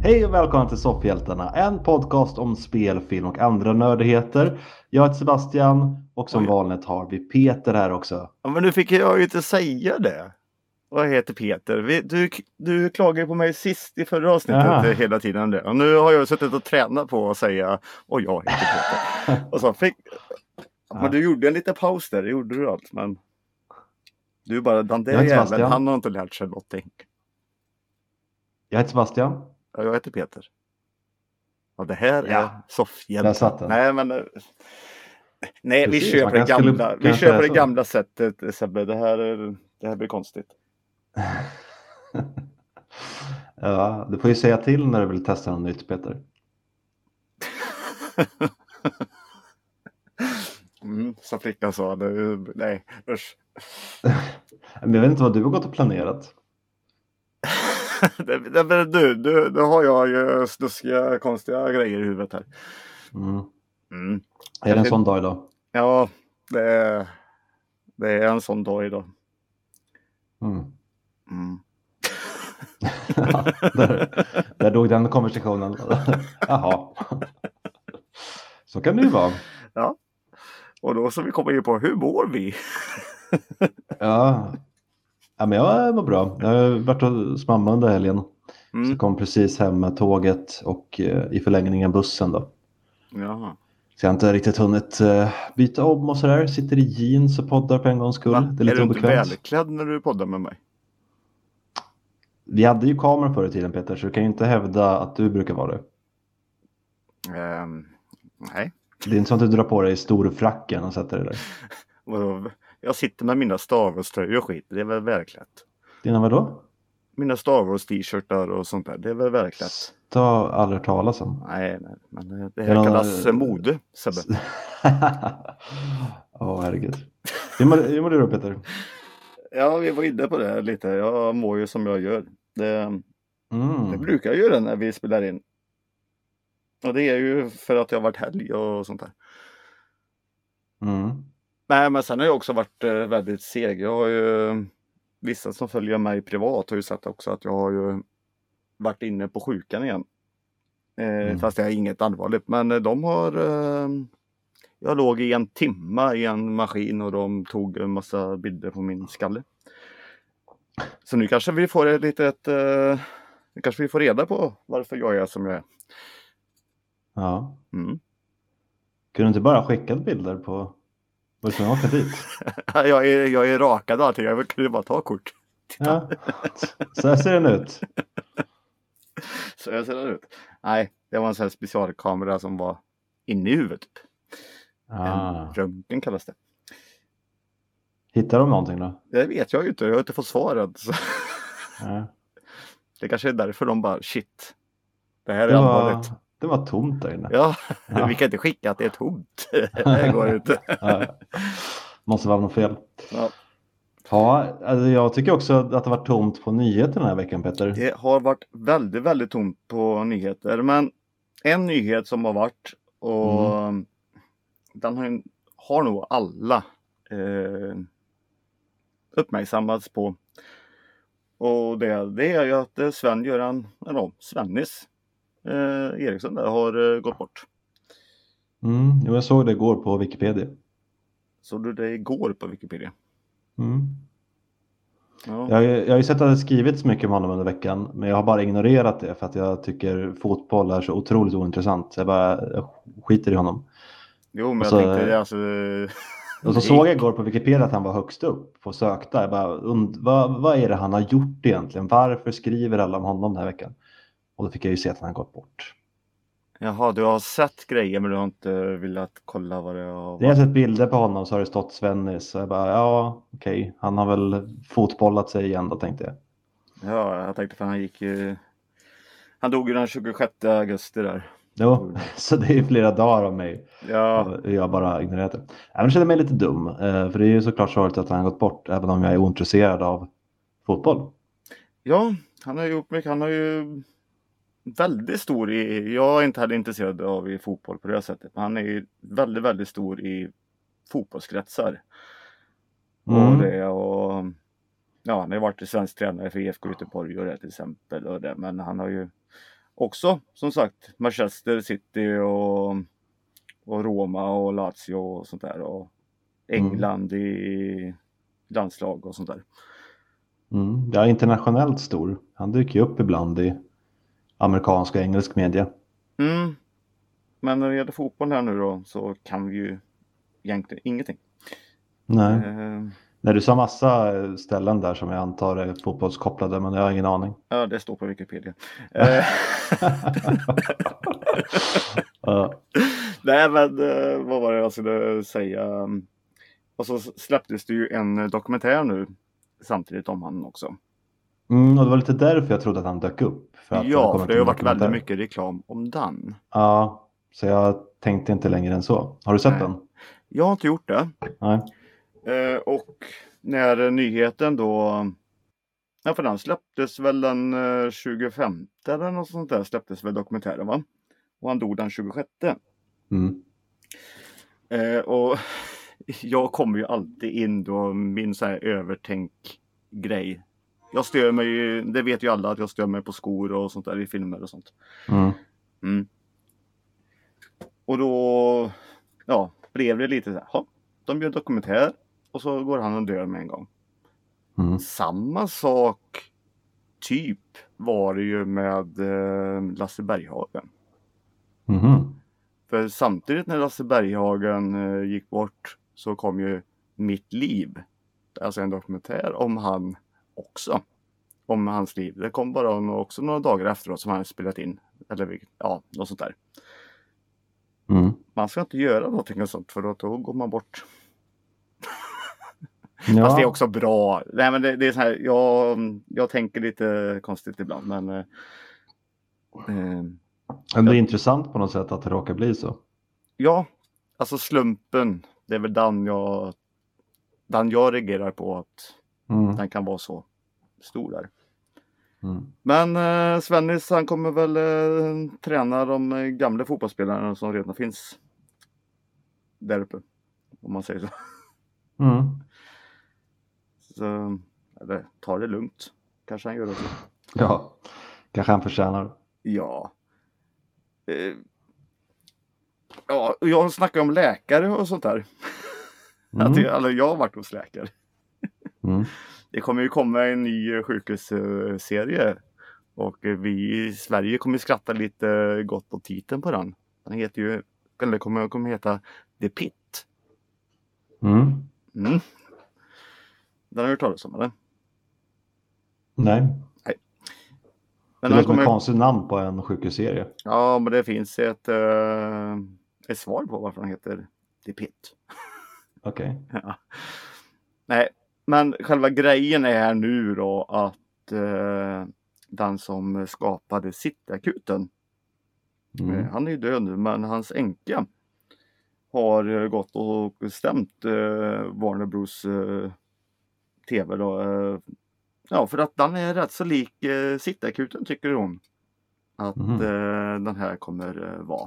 Hej och välkomna till Soffhjältarna, en podcast om spel, film och andra nördigheter. Jag heter Sebastian och som vanligt har vi Peter här också. Ja, men nu fick jag ju inte säga det. Vad heter Peter? Du klagade på mig sist i förra avsnittet hela tiden. Och nu har jag suttit och tränat på att säga och jag heter Peter. Och så men du gjorde en liten paus där, det gjorde du allt. Men du är bara den där jäveln, han har inte lärt sig någonting. Jag heter Sebastian. Ja, jag heter Peter. Och det här är Soffhjältar. Nej, precis, vi kör på det gamla. Vi kör på det gamla sättet, Sebbe. Det här blir konstigt. Ja, du får ju säga till när du vill testa något nytt, Peter. Som flickan sa. Nej, usch. Men jag vet inte vad du har gått och planerat. Du har jag ju snuskiga, konstiga grejer i huvudet här. Är det en sån dag idag? Ja, det är en sån dag idag. Där dog den konversationen. Jaha. Så kan det ju vara. Ja. Och då så vi kommer in på, hur mår vi? Ja, men jag mår bra. Jag har varit hos mamma under helgen. Så kom precis hem med tåget och i förlängningen bussen då. Jaha. Så jag har inte riktigt hunnit byta om och sådär. Sitter i jeans och poddar på en gångs skull. Det är lite obekvämt. Är du inte välklädd när du poddar med mig? Vi hade ju kameror förr i tiden, Peter, så du kan ju inte hävda att du brukar vara det. Nej. Det är inte som att du drar på dig storfracken och sätter dig där. Jag sitter med mina Star Wars-tröjor och skit. Det är väl verkligt. Dina vadå? Mina Star Wars-t-shirtar och sånt där. Det är väl verkligt. Det har aldrig talas om. Nej. Men det här kallas mode, Sebbe. Herregud. Hur mår du då, Peter? Ja, vi var inne på det här lite. Jag mår ju som jag gör. Det brukar jag göra när vi spelar in. Och det är ju för att jag har varit helg och sånt där. Nej, men sen har jag också varit väldigt seg. Jag har ju, vissa som följer mig privat har ju sett också att jag har ju varit inne på sjukan igen. Fast det är inget allvarligt. Men de har... jag låg i 1 timme i en maskin och de tog en massa bilder på min skalle. Så nu kanske vi får kanske vi får reda på varför jag är som jag är. Ja. Kunde du inte bara skicka bilder på... Var du tvungen att åka dit? jag är rakad och allting. Jag kunde bara ta kort. Titta. Ja. Så här ser den ut. Så här ser den ut. Nej, det var en sån här specialkamera som var inne i huvudet. En röntgen kallas det. Hittar de någonting då? Det vet jag ju inte. Jag har inte fått svaret. Det kanske är därför de bara, shit. Det här är allvarligt. Det var tomt där inne. Ja, vi kan inte skicka att det är tomt. Det går inte. Måste vara något fel. Ja. Ja, alltså jag tycker också att det var tomt på nyheter den här veckan, Peter. Det har varit väldigt, väldigt tomt på nyheter. Men en nyhet som har varit och den har nog alla uppmärksammats på. Och det är ju att Svennis Eriksson där har gått bort. Jag såg det igår på Wikipedia. Såg du det igår på Wikipedia? Ja. Jag har ju sett att det skrivits mycket om honom under veckan, men jag har bara ignorerat det för att jag tycker fotboll är så otroligt ointressant. Så jag skiter i honom. Jo, men jag tänkte alltså... Och så såg jag igår på Wikipedia att han var högst upp på sökta. Jag bara, vad är det han har gjort egentligen? Varför skriver alla om honom den här veckan? Och då fick jag ju se att han har gått bort. Jaha, du har sett grejer men du har inte velat kolla vad det var. Jag har sett bilder på honom så har det stått Svennis. Så jag bara, okej. Han har väl fotbollat sig igen då, tänkte jag. Ja, jag tänkte för han dog ju den 26 augusti där. Jo, så det är ju flera dagar av mig. Ja. Jag bara ignorerat det. Jag känner mig lite dum. För det är ju såklart sorgligt att han har gått bort. Även om jag är ointresserad av fotboll. Ja, han har gjort mycket. Han har ju väldigt stor jag är inte heller intresserad av i fotboll på det sättet. Men han är ju väldigt, väldigt stor i fotbollskretsar. Och han har ju varit svensk tränare för IFK Göteborg och det till exempel. Men han har ju också som sagt Manchester City och Roma och Lazio och sånt där. Och England i landslag och sånt där. Ja, internationellt stor. Han dyker ju upp ibland i amerikansk och engelsk media. Men när det gäller fotboll här nu då så kan vi ju egentligen ingenting. Nej. Nej, du sa massa ställen där som jag antar är fotbollskopplade, men jag har ingen aning. Ja, det står på Wikipedia. Nej, men vad var det jag skulle säga? Och så släpptes det ju en dokumentär nu samtidigt om han också. Och det var lite därför jag trodde att han dök upp. För det har ju varit väldigt mycket reklam om den. Ja, så jag tänkte inte längre än så. Har du sett den? Jag har inte gjort det. Nej. Och när nyheten då... Ja, för den släpptes väl den 25 eller något sånt där släpptes väl dokumentären, va? Och han dog den 26. Och jag kommer ju alltid in då min så här övertänk-grej. Jag stör mig ju, det vet ju alla att jag stör mig på skor och sånt där i filmer och sånt. Och då blev det lite så här, de gör dokumentär och så går han och dör med en gång. Samma sak typ var det ju med Lasse Berghagen. För samtidigt när Lasse Berghagen gick bort så kom ju Mitt liv. Alltså en dokumentär om han också. Om hans liv. Det kom bara också några dagar efteråt som han spelat in. Eller något sånt där. Man ska inte göra någonting sånt för då går man bort. Ja. Fast det är också bra. Nej, men det är så här, jag tänker lite konstigt ibland. Men det är intressant på något sätt att det råkar bli så. Ja, alltså slumpen. Det är väl den jag reagerar på att den kan vara så stor där. Men Svennis, han kommer väl träna de gamla fotbollsspelarna som redan finns där uppe. Om man säger så. Så eller ta det lugnt. Kanske han gör det också. Ja, kanske han förtjänar. Ja. Ja, jag snackar om läkare och sånt där. Att jag har varit hos läkare. Det kommer ju komma en ny sjukhusserie. Och vi i Sverige kommer skratta lite gott åt titeln på den. Den heter ju, eller kommer heta The Pit. Den har du hört talas om, eller? Nej. Men det låter som ett konstigt namn på en sjukhusserie. Ja, men det finns ett svar på varför den heter The Pit. Okej. Ja. Nej, men själva grejen är nu då att den som skapade Cityakuten, han är ju död nu, men hans änka har gått och stämt Warner Bros TV då. Ja, för att den är rätt så lik Cityakuten, tycker hon. Att den här kommer vara.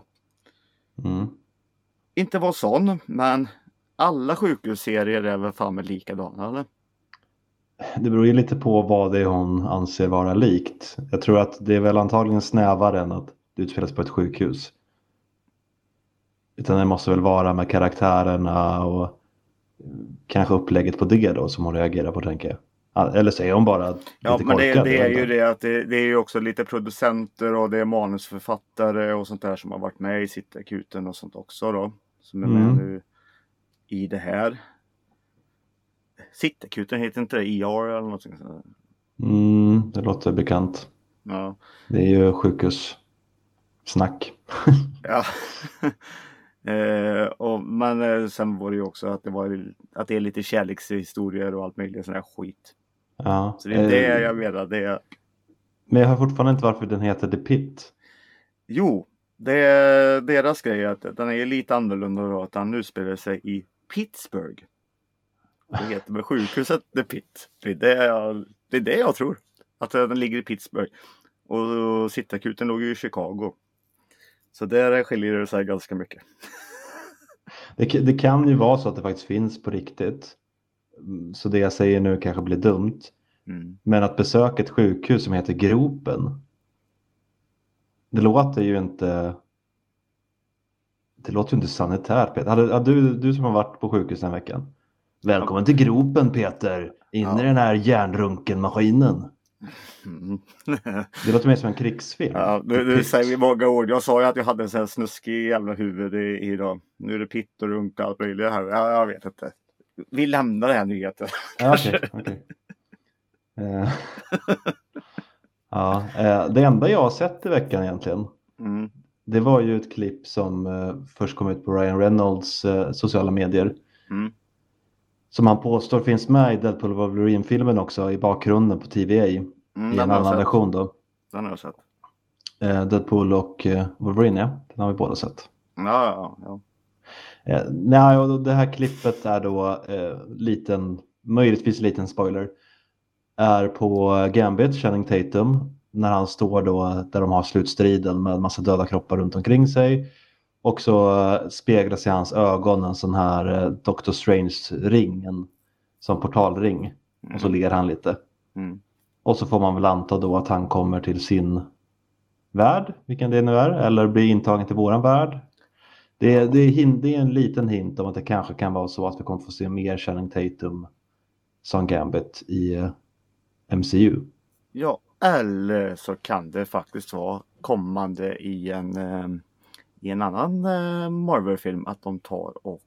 Inte vara sån, men alla sjukhusserier är väl fan med likadana, eller? Det beror ju lite på vad det är hon anser vara likt. Jag tror att det är väl antagligen snävare än att det utspelas på ett sjukhus. Utan det måste väl vara med karaktärerna och kanske upplägget på det då som hon reagerar på, tänker jag. Eller säger hon bara lite korkad? Men det är ju det att det är ju också lite producenter och det är manusförfattare och sånt där som har varit med i Cityakuten och sånt också då. Som är med nu i det här. Cityakuten heter inte det ER eller något sånt? Det låter bekant. Ja. Det är ju sjukhussnack. Ja. Men sen var det ju också att det är lite kärlekshistorier och allt möjligt sån här skit. Ja. Så det är det jag menar. Men jag har fortfarande inte varför den heter The Pit. Jo, det är deras grej att den är lite annorlunda då, att den utspelar sig i Pittsburgh. Det heter med sjukhuset The Pit. Det är det jag tror. Att den ligger i Pittsburgh. Och Cityakuten låg ju i Chicago. Så där skiljer det sig ganska mycket. Det kan ju vara så att det faktiskt finns på riktigt. Så det jag säger nu kanske blir dumt. Men att besöka ett sjukhus som heter Gropen. Det låter ju inte... Det låter ju inte sanitärt, Peter. Du som har varit på sjukhus den veckan. Välkommen till gropen, Peter. In i den här järnrunken-maskinen. Mm. Det låter mer som en krigsfilm. Ja, nu säger vi många ord. Jag sa ju att jag hade en sån här snuskig jävla huvud idag. Nu är det pitt och runk och allt möjligt här. Ja, jag vet inte. Vi lämnar det här nyheten. Ja, okej. Ja, det enda jag har sett i veckan egentligen. Mm. Det var ju ett klipp som först kom ut på Ryan Reynolds sociala medier. Mm. Som han påstår finns med i Deadpool Wolverine-filmen också i bakgrunden på TVA. I en annan version då. Den har jag sett. Deadpool och Wolverine, ja. Den har vi båda sett. Ja. Nej, och det här klippet är då möjligtvis liten spoiler. Är på Gambit, Channing Tatum. När han står då där de har slutstriden med en massa döda kroppar runt omkring sig. Och så speglas i hans ögon en sån här Doctor Strange-ring. Som portalring. Och så ler han lite. Mm. Och så får man väl anta då att han kommer till sin värld. Vilken det nu är. Eller blir intagen till våran värld. Det är en liten hint om att det kanske kan vara så att vi kommer få se mer Channing Tatum som Gambit i MCU. Ja, eller så kan det faktiskt vara kommande i en annan Marvel-film att de tar och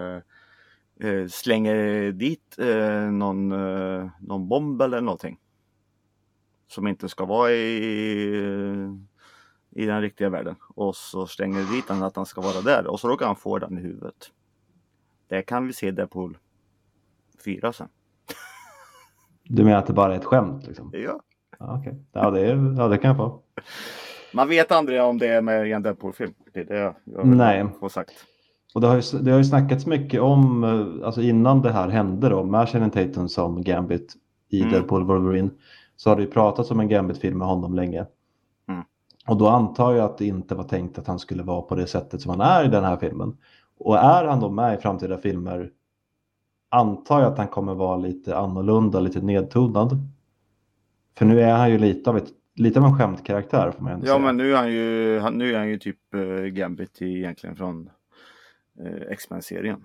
slänger dit någon bomb eller någonting. Som inte ska vara i den riktiga världen. Och så slänger dit den att han ska vara där. Och så råkar han få den i huvudet. Det kan vi se där på 4 sen. Du menar att det bara är ett skämt liksom? Ja. Ja, okej. Ja, det kan jag få. Man vet aldrig om det är med en Deadpool-film. Det är det jag vill få sagt. Och det har ju snackats mycket om, alltså innan det här hände då, med Channing Tatum som Gambit i Deadpool Wolverine, så har det ju pratats om en Gambit-film med honom länge. Mm. Och då antar jag att det inte var tänkt att han skulle vara på det sättet som han är i den här filmen. Och är han då med i framtida filmer, antar jag att han kommer vara lite annorlunda, lite nedtonad. För nu är han ju lite av en skämtkaraktär får man ändå säga. Ja, men nu är han ju typ Gambit egentligen från X-Men-serien.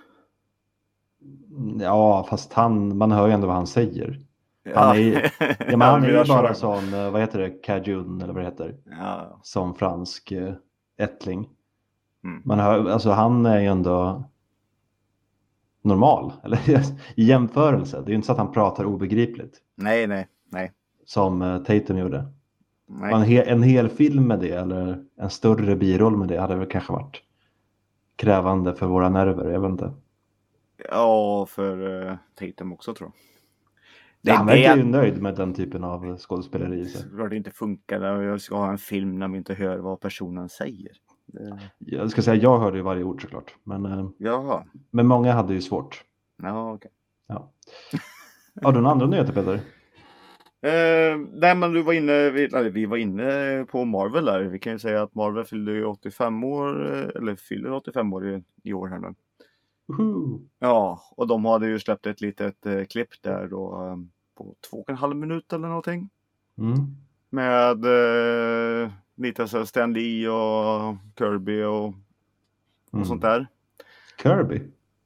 Ja, fast man hör ju ändå vad han säger. Han är ju bara sån, vad heter det, Cajun eller vad det heter. Ja. Som fransk ättling. Man hör, alltså han är ju ändå normal, eller i jämförelse. Det är ju inte så att han pratar obegripligt. Nej. Som Tatum gjorde. En hel film med det, eller en större biroll med det, hade väl kanske varit krävande för våra nerver, jag vet inte. Ja, för Tatum också tror jag. Han verkar ju nöjd med den typen av skådespeleri. Så. Det inte funkar, jag ska ha en film när vi inte hör vad personen säger. Jag ska säga, jag hörde ju varje ord såklart. Men många hade ju svårt. Ja, okej. Ja. Har du några andra nyheter, Peter? Nej, men vi var inne på Marvel där. Vi kan ju säga att Marvel fyller 85 år, eller fyller 85 år i år här nu. Ja, och de hade ju släppt ett litet klipp där då på 2,5 minuter eller någonting. Med lite så Stan Lee och Kirby och sånt där. Kirby?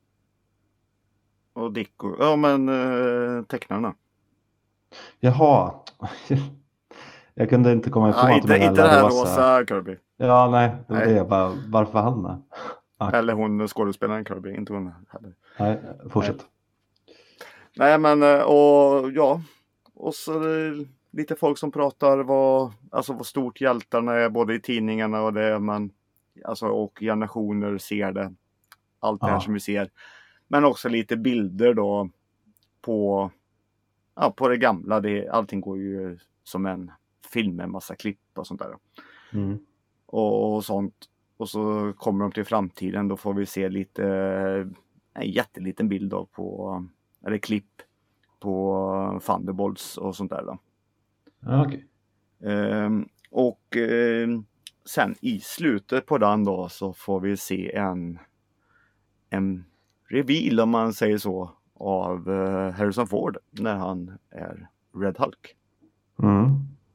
Och Dick och, ja men tecknarna. Jaha. Jag kunde inte komma ifrån att inte det här rosa Kirby. Ja, nej. Det var det jag bara, varför han med? Eller hon skådespelaren Kirby, inte hon heller. Nej, fortsätt. Nej, men och ja. Och så lite folk som pratar vad stort hjältarna är både i tidningarna och det man, alltså, och generationer ser det. Allt det här som vi ser. Men också lite bilder då på det gamla. Allting går ju som en film med en massa klipp och sånt där. Och sånt. Och så kommer de till framtiden, då får vi se en jätteliten bild då eller klipp på Thunderbolts och sånt där då. Okay. Och sen i slutet på den då så får vi se en reveal, om man säger så, av Harrison Ford när han är Red Hulk.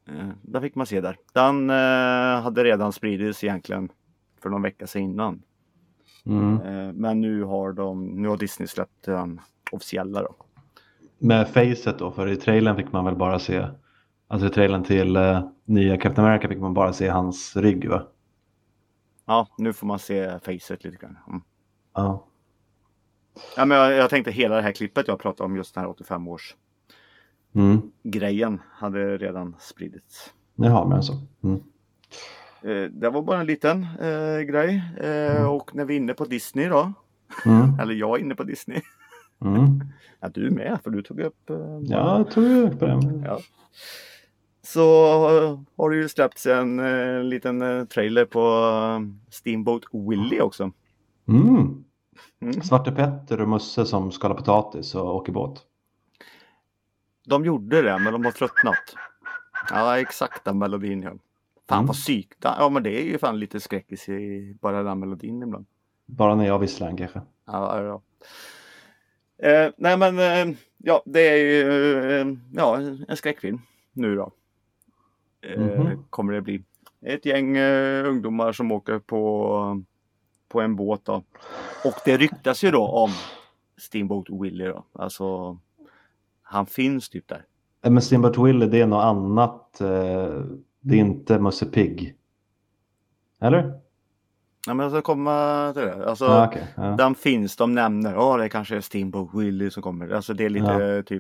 Den fick man se där. Den hade redan spridits egentligen för någon vecka sedan innan. Men nu har Disney släppt den officiella då. Med facet då, för i trailern fick man väl bara se, alltså i trailern till nya Captain America fick man bara se hans rygg, va? Ja, nu får man se facet lite grann. Ja. Ja, men jag tänkte hela det här klippet jag pratade om, just den här 85-års grejen, hade redan spridits. Jaha, men så. Det var bara en liten grej. Och när vi är inne på Disney då. Eller jag är inne på Disney. Ja, du är med, för du tog upp... Ja, jag tog upp det. Ja. Så har det ju släppts en liten trailer på Steamboat Willie också. Svarte Petter och Musse som skalar potatis och åker båt. De gjorde det, men de har tröttnat. Ja, exakt den melodin. Ja. Fan vad psykta. Ja, men det är ju fan lite skräckis i bara den melodin ibland. Bara när jag visslar kanske. Ja. Nej men, ja, det är ju en skräckfilm nu då. Kommer det bli. Ett gäng ungdomar som åker på en båt då. Och det ryktas ju då om Steamboat Willie då. Alltså, han finns typ där. Men Steamboat Willie, det är något annat. Det är inte Musse Pigg. Eller? Ja, men jag ska komma till det. Alltså, den finns, de nämner, det kanske är Steamboat Willie som kommer. Alltså det är lite typ...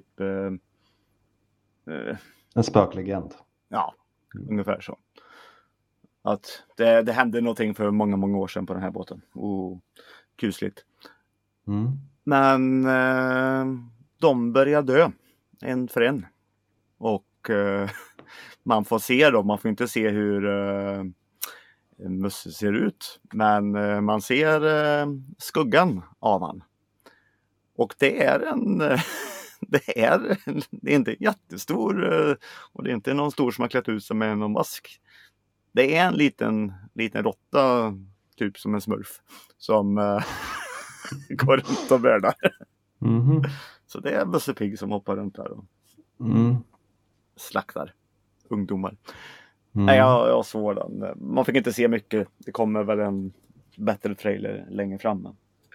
en spöklegend. Ja, ungefär så. Att det hände någonting för många, många år sedan på den här båten. Kusligt. Men de börjar dö. En för en. Och man får se då, man får inte se hur Musse ser ut. Men man ser skuggan av han. Och det är det är inte jättestor, och det är inte någon stor som har klätt ut sig med någon mask. Det är en liten råtta, typ som en smurf, som går runt och bärdar. Så det är Musse Pigg som hoppar runt där och slaktar ungdomar. Nej, jag såg den. Man fick inte se mycket. Det kommer väl en bättre trailer längre fram.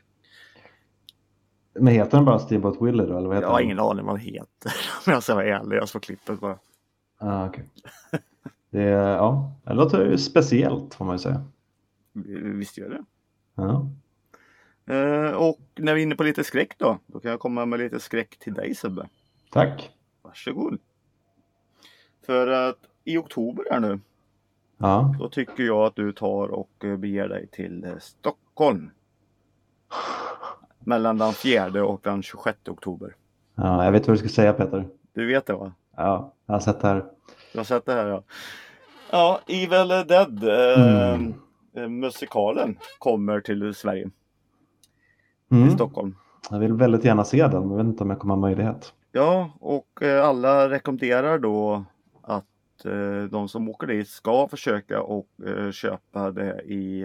Men heter den bara Steamboat Willie då? Eller vad heter jag har ingen aning vad den heter. Men jag ska vara ärlig, jag såg klippet bara. Okej. Det låter ju speciellt, får man ju säga. Visst gör det. Ja. Och när vi är inne på lite skräck då kan jag komma med lite skräck till dig, Sebbe. Tack. Varsågod. För att i oktober här nu, då tycker jag att du tar och beger dig till Stockholm. Mellan den 4 och den 26 oktober. Ja, jag vet vad du ska säga, Peter. Du vet det, va? Ja, jag har sett det här. Du har sett det här, ja. Ja, Evil Dead, musikalen, kommer till Sverige. Till Stockholm. Jag vill väldigt gärna se den, men jag vet inte om jag kommer ha möjlighet. Ja, och alla rekommenderar då att de som åker dit ska försöka och köpa det i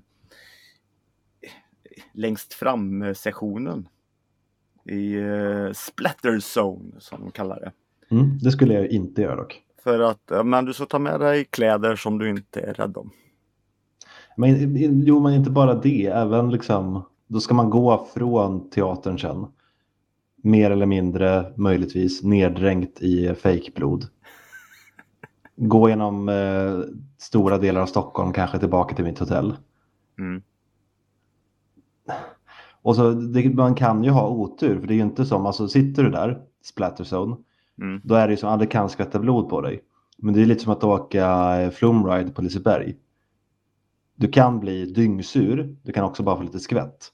längst fram sessionen. I Splatter Zone, som de kallar det. Det skulle jag inte göra dock. För att men du ska ta med dig kläder som du inte är rädd om. Men inte bara det. Även liksom, då ska man gå från teatern sen. Mer eller mindre, möjligtvis, neddränkt i fejkblod. Gå genom stora delar av Stockholm, kanske tillbaka till mitt hotell. Och så, man kan ju ha otur, för det är ju inte som, alltså sitter du där, Splatterzone, då är det ju som, det kan skvätta blod på dig. Men det är lite som att åka flumride på Liseberg. Du kan bli dyngsur, du kan också bara få lite skvätt.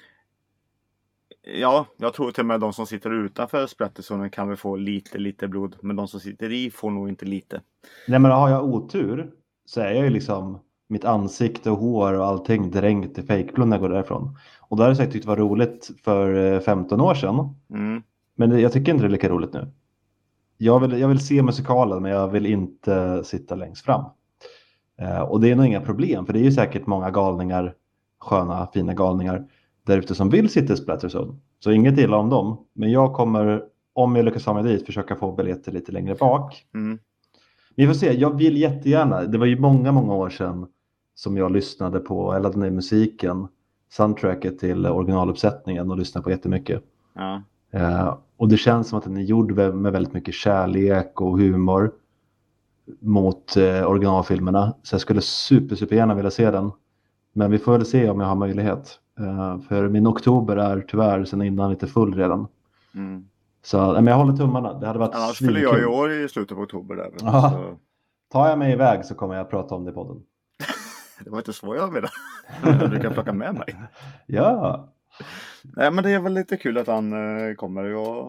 Ja, jag tror till och med de som sitter utanför Splatterzonen kan väl få lite blod, men de som sitter i får nog inte lite. Nej, men har jag otur så är jag ju liksom mitt ansikte och hår och allting dränkt i fejkblod när jag går därifrån. Och då hade jag säkert tyckt det var roligt för 15 år sedan. Men jag tycker inte det är lika roligt nu. Jag vill se musikalen, men jag vill inte sitta längst fram. Och det är nog inga problem, för det är ju säkert många galningar, sköna, fina galningar där ute som vill sitta i Splatterzone. Så inget illa om dem. Men jag kommer, om jag lyckas ha mig dit, försöka få biljetter lite längre bak. Vi får se, jag vill jättegärna. Det var ju många, många år sedan som jag lyssnade på, eller laddade ner musiken, soundtracket till originaluppsättningen och lyssnade på jättemycket. Ja. Och det känns som att den är gjord med väldigt mycket kärlek och humor mot originalfilmerna. Så jag skulle supergärna vilja se den. Men vi får väl se om jag har möjlighet. För min oktober är tyvärr sedan innan lite full redan. Mm. Så men jag håller tummarna. Det hade varit Annars svinkul. fyller jag i år i slutet på oktober där. Ja. Så... Tar jag mig iväg så kommer jag att prata om det i podden. Det var inte så jag ville. Du kan plocka med mig. Ja. Nej, men det är väl lite kul att han kommer.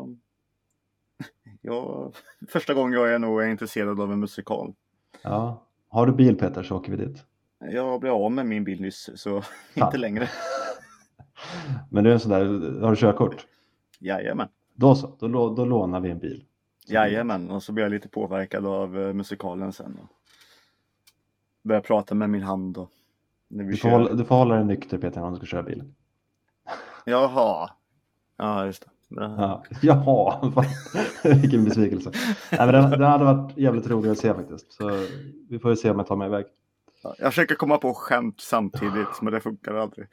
Första gången jag är nog intresserad av en musikal. Ja. Har du bil, Peter, så åker vi dit. Jag blev av med min bil nyss, så inte längre. Men du är en sån där, har du körkort? Jajamän. Då så, då lånar vi en bil. Jajamän, och så blir jag lite påverkad av musikalen sen. Och börjar prata med min hand då. När vi du får hålla dig nykter, Peter, om du ska köra bil. Jaha. Ja, just det. Ja. Jaha, vilken besvikelse. Nej, men den hade varit jävligt rolig att se faktiskt. Så vi får ju se om jag tar mig iväg. Jag försöker komma på skämt samtidigt, men det funkar aldrig.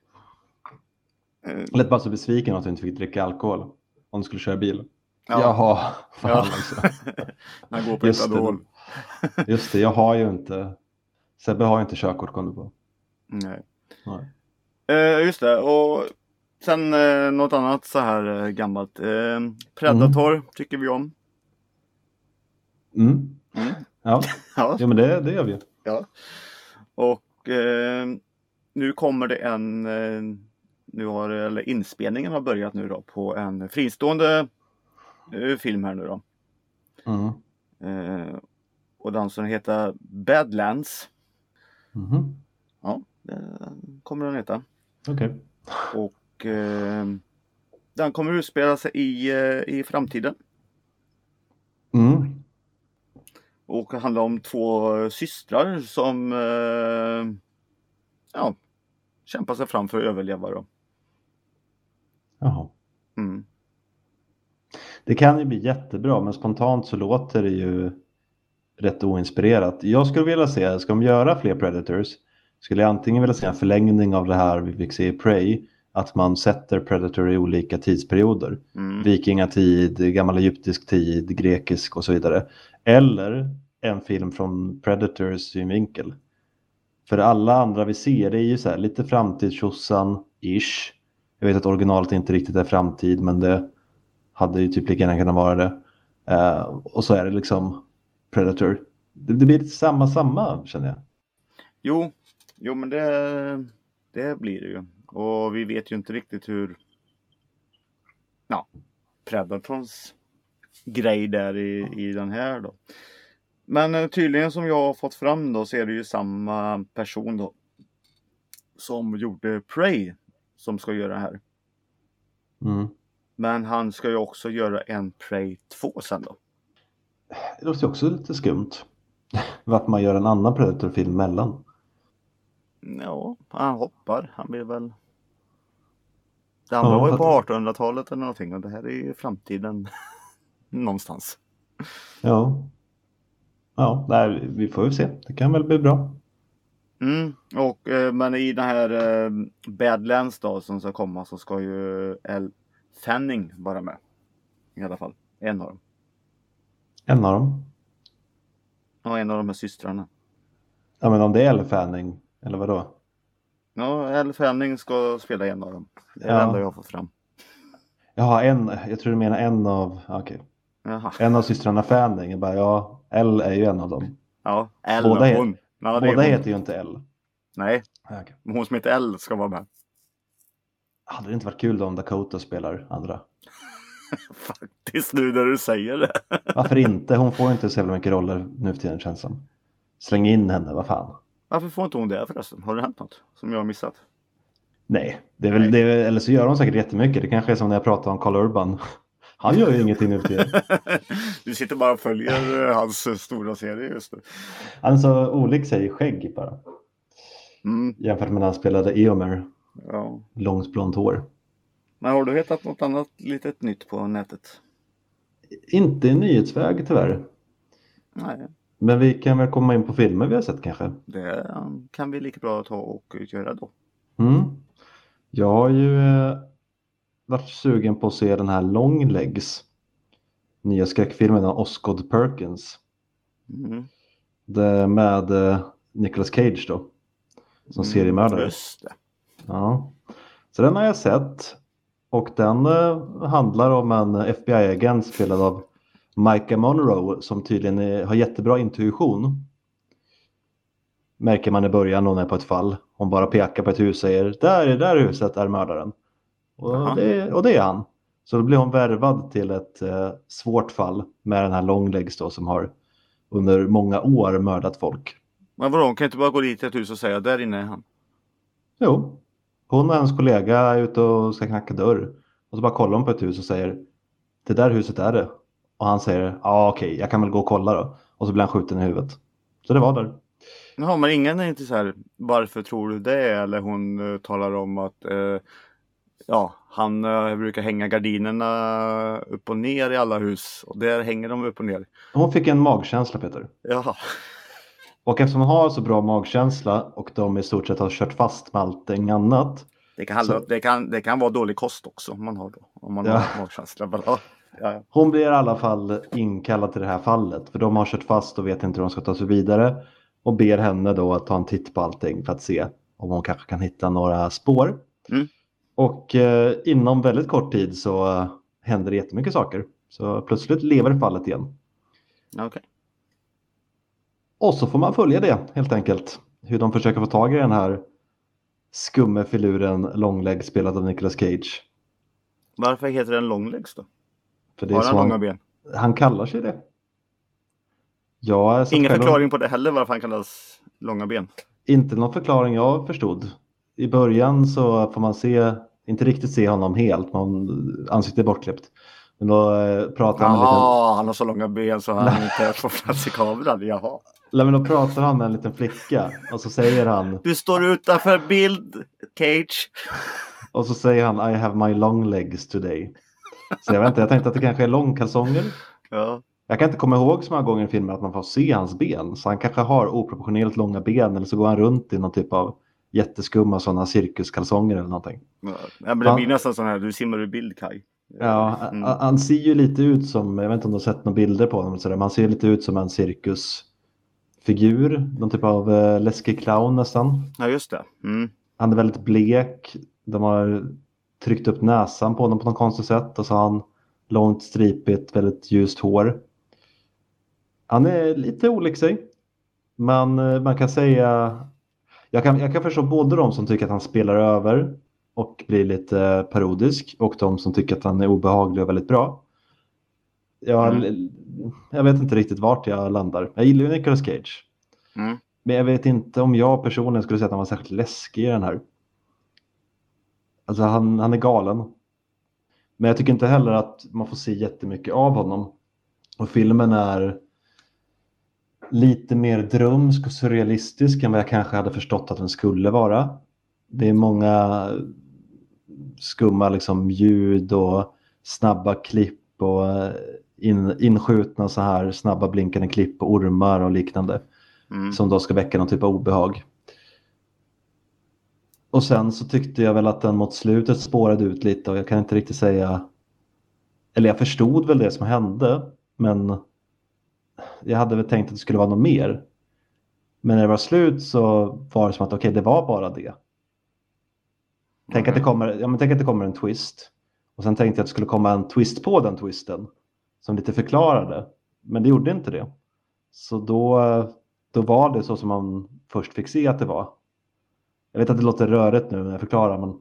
Jag lät bara så besviken att du inte fick dricka alkohol om du skulle köra bil. Ja. Jaha, fan Ja. alltså. Han går på etadol. Just det, jag har ju inte... Sebbe har ju inte körkort, kom du på. Nej. Nej. Just det, och sen något annat så här gammalt. Predator tycker vi om. Mm. Ja. Ja. Ja, men det gör vi ju. Ja. Och nu kommer det eller inspelningen har börjat nu då på en fristående film här nu då. Mm. Och den som heter Badlands. Mm. Ja, det kommer den heta. Okej. Och den kommer utspela sig i framtiden. Mm. Och handlar om två systrar som kämpar sig fram för att överleva då. Jaha. Mm. Det kan ju bli jättebra, men spontant så låter det ju rätt oinspirerat. Jag skulle vilja se, ska de göra fler Predators, skulle jag antingen vilja se en förlängning av det här vi fick se i Prey, att man sätter Predator i olika tidsperioder. Vikingatid, gammal egyptisk tid, grekisk och så vidare. Eller en film från Predators synvinkel. För alla andra vi ser, det är ju så här lite framtidstjossan-ish. Jag vet att originalet inte riktigt är framtid, men det hade ju typ lika gärna kunnat vara det. Och så är det liksom Predator. Det blir lite samma känner jag. Jo, men det blir det ju. Och vi vet ju inte riktigt hur Predators grej där i den här då. Men tydligen som jag har fått fram då, så är det ju samma person då som gjorde Prey som ska göra det här. Mm. Men han ska ju också göra en Prey 2 sen då. Det låter ju också lite skumt. Varför man gör en annan Predator-film mellan. Ja, han hoppar. Han vill väl... Det andra var ju på 1800-talet eller någonting. Och det här är ju framtiden någonstans. Ja. Ja, nej, vi får ju se. Det kan väl bli bra. Men i den här Badlands då som ska komma, så ska ju Elle Fanning vara med. I alla fall. En av dem. En av dem? Ja, en av de här systrarna. Ja, men om det är Elle Fanning, eller vadå? Ja, Elle Fanning ska spela en av dem. Det är det enda jag har fått fram. Jaha, jag tror du menar en av... Okej. Jaha. En av systrarna Fanning. Jag bara, Elle är ju en av dem. Ja, Elle och hon. Ja, båda heter ju inte Elle. Nej, Okay. Men hon som heter Elle ska vara med. Hade det inte varit kul då om Dakota spelar andra? Faktiskt nu när du säger det. Varför inte? Hon får inte så jävla mycket roller nu för tiden, känns som. Släng in henne, vad fan. Varför får inte hon det förresten? Har det hänt något som jag har missat? Nej, det är väl det, eller så gör hon säkert jättemycket. Det kanske är som när jag pratar om Carl Urban. Han gör ju ingenting nu för tiden. Du sitter bara och följer hans stora serie just nu. Han är så olik sig i skägg bara. Jämfört med när han spelade Eomer. Ja. Långt blont hår. Men har du hittat något annat nytt på nätet? Inte i nyhetsväg tyvärr. Nej. Men vi kan väl komma in på filmer vi har sett kanske. Det kan vi lika bra ta och göra då. Mm. Jag har ju varit sugen på att se den här Longlegs. Nya skräckfilmen av Osgood Perkins. Mm. Det med Nicolas Cage då. Som seriemördare. Just det. Ja. Så den har jag sett. Och den handlar om en FBI-agent spelad av Micah Monroe som tydligen har jättebra intuition. Märker man i början när hon är på ett fall. Hon bara pekar på ett hus och säger där i det där huset är mördaren. Och det är han. Så då blir hon värvad till ett svårt fall med den här Longlegs då som har under många år mördat folk. Men vadå, hon kan inte bara gå dit till ett hus och säga där inne är han? Jo, hon och hennes kollega är ute och ska knacka dörr. Och så bara kollar hon på ett hus och säger det där huset är det. Och han säger ja okej, jag kan väl gå och kolla då. Och så blir han skjuten i huvudet. Så det var där. Jaha, men ingen är inte så här, varför tror du det? Eller hon talar om att han brukar hänga gardinerna upp och ner i alla hus. Och där hänger de upp och ner. Hon fick en magkänsla, Peter. Jaha. Och eftersom hon har så bra magkänsla och de i stort sett har kört fast med allting annat. Det kan vara dålig kost också om man har har magkänsla. Ja. Hon blir i alla fall inkallad till det här fallet. För de har kört fast och vet inte hur de ska ta sig vidare. Och ber henne då att ta en titt på allting för att se om hon kanske kan hitta några spår. Mm. Och inom väldigt kort tid så händer det jättemycket saker. Så plötsligt lever fallet igen. Okay. Och så får man följa det helt enkelt. Hur de försöker få tag i den här skumme filuren Longlegs spelad av Nicolas Cage. Varför heter den Longlegs då? För det har är han långa ben? Han kallar sig det. Ingen förklaring på det heller varför han kallas långa ben? Inte någon förklaring jag förstod. I början så får man inte riktigt se honom helt. Ansiktet är bortklippt. Men då pratar han lite. Han har så långa ben så han inte får plats i kameran. Jaha. Men då pratar han med en liten flicka. Och så säger han. Du står utanför bild, Cage. Och så säger han I have my long legs today. Så jag tänkte att det kanske är långkalsonger. Ja. Jag kan inte komma ihåg så många gånger i filmen att man får se hans ben. Så han kanske har oproportionerligt långa ben. Eller så går han runt i någon typ av jätteskumma sådana cirkuskalsonger eller någonting. Ja, men det blir nästan sån här, du simmar ur bild, Kai. Ja, han ser ju lite ut som, jag vet inte om du har sett några bilder på honom. Men han ser lite ut som en cirkusfigur. Någon typ av läskig clown nästan. Ja, just det. Mm. Han är väldigt blek. De har tryckt upp näsan på honom på något konstigt sätt. Och så har han långt stripigt, väldigt ljust hår. Han är lite olik sig. Men man kan säga... Jag kan förstå både de som tycker att han spelar över och blir lite parodisk. Och de som tycker att han är obehaglig och väldigt bra. Jag vet inte riktigt vart jag landar. Jag gillar ju Nicolas Cage. Mm. Men jag vet inte om jag personligen skulle säga att han var särskilt läskig i den här. Alltså han är galen. Men jag tycker inte heller att man får se jättemycket av honom. Och filmen är lite mer drömsk och surrealistisk än vad jag kanske hade förstått att den skulle vara. Det är många skumma liksom ljud och snabba klipp och inskjutna så här snabba blinkande klipp och ormar och liknande. Som då ska väcka någon typ av obehag. Och sen så tyckte jag väl att den mot slutet spårade ut lite och jag kan inte riktigt säga, eller jag förstod väl det som hände, men jag hade väl tänkt att det skulle vara något mer. Men när det var slut så var det som att okej, det var bara det. Tänk att det kommer en twist. Och sen tänkte jag att det skulle komma en twist på den twisten som lite förklarade. Men det gjorde inte det. Så då var det så som man först fick se att det var. Jag vet att det låter rörigt nu när jag förklarar, men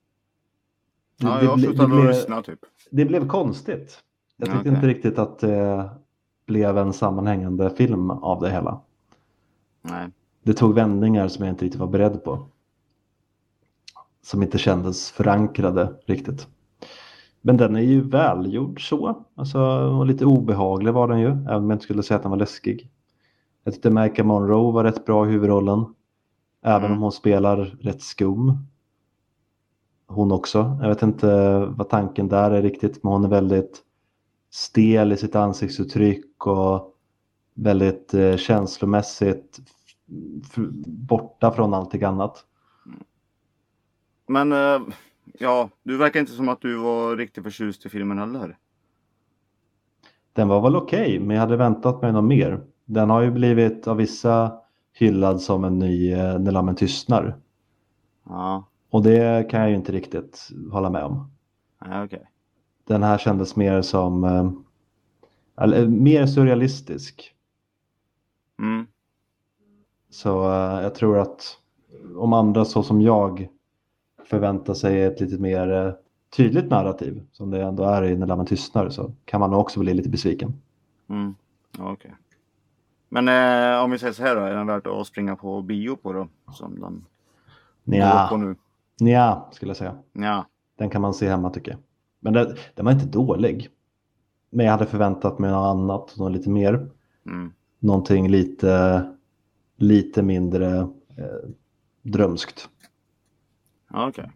det blev konstigt. Jag tyckte inte riktigt att det blev en sammanhängande film av det hela. Nej. Det tog vändningar som jag inte riktigt var beredd på. Som inte kändes förankrade riktigt. Men den är ju välgjord så. Alltså, och lite obehaglig var den ju. Även om jag inte skulle säga att den var läskig. Jag tyckte Micah Monroe var rätt bra i huvudrollen. Även om hon spelar rätt skum. Hon också. Jag vet inte vad tanken där är riktigt. Men hon är väldigt stel i sitt ansiktsuttryck. Och väldigt känslomässigt borta från allting annat. Men ja, du verkar inte som att du var riktigt förtjust i filmen heller. Den var väl okej, men jag hade väntat mig något mer. Den har ju blivit av vissa hyllad som en ny När lammen tystnar. Ja, Och det kan jag ju inte riktigt hålla med om. okej. Den här kändes mer som eller, mer surrealistisk. Mm. Så jag tror att om andra så som jag förväntar sig ett lite mer tydligt narrativ som det ändå är i När lammen tystnar, så kan man nog också bli lite besviken. Mm. Ja, okej. Men om vi säger så här då, är den värt att springa på bio på då? Som den går på nu. Nja, skulle jag säga. Ja. Den kan man se hemma tycker jag. Men den var inte dålig. Men jag hade förväntat mig något annat, något lite mer. Mm. Någonting lite mindre drömskt. Ja, okej.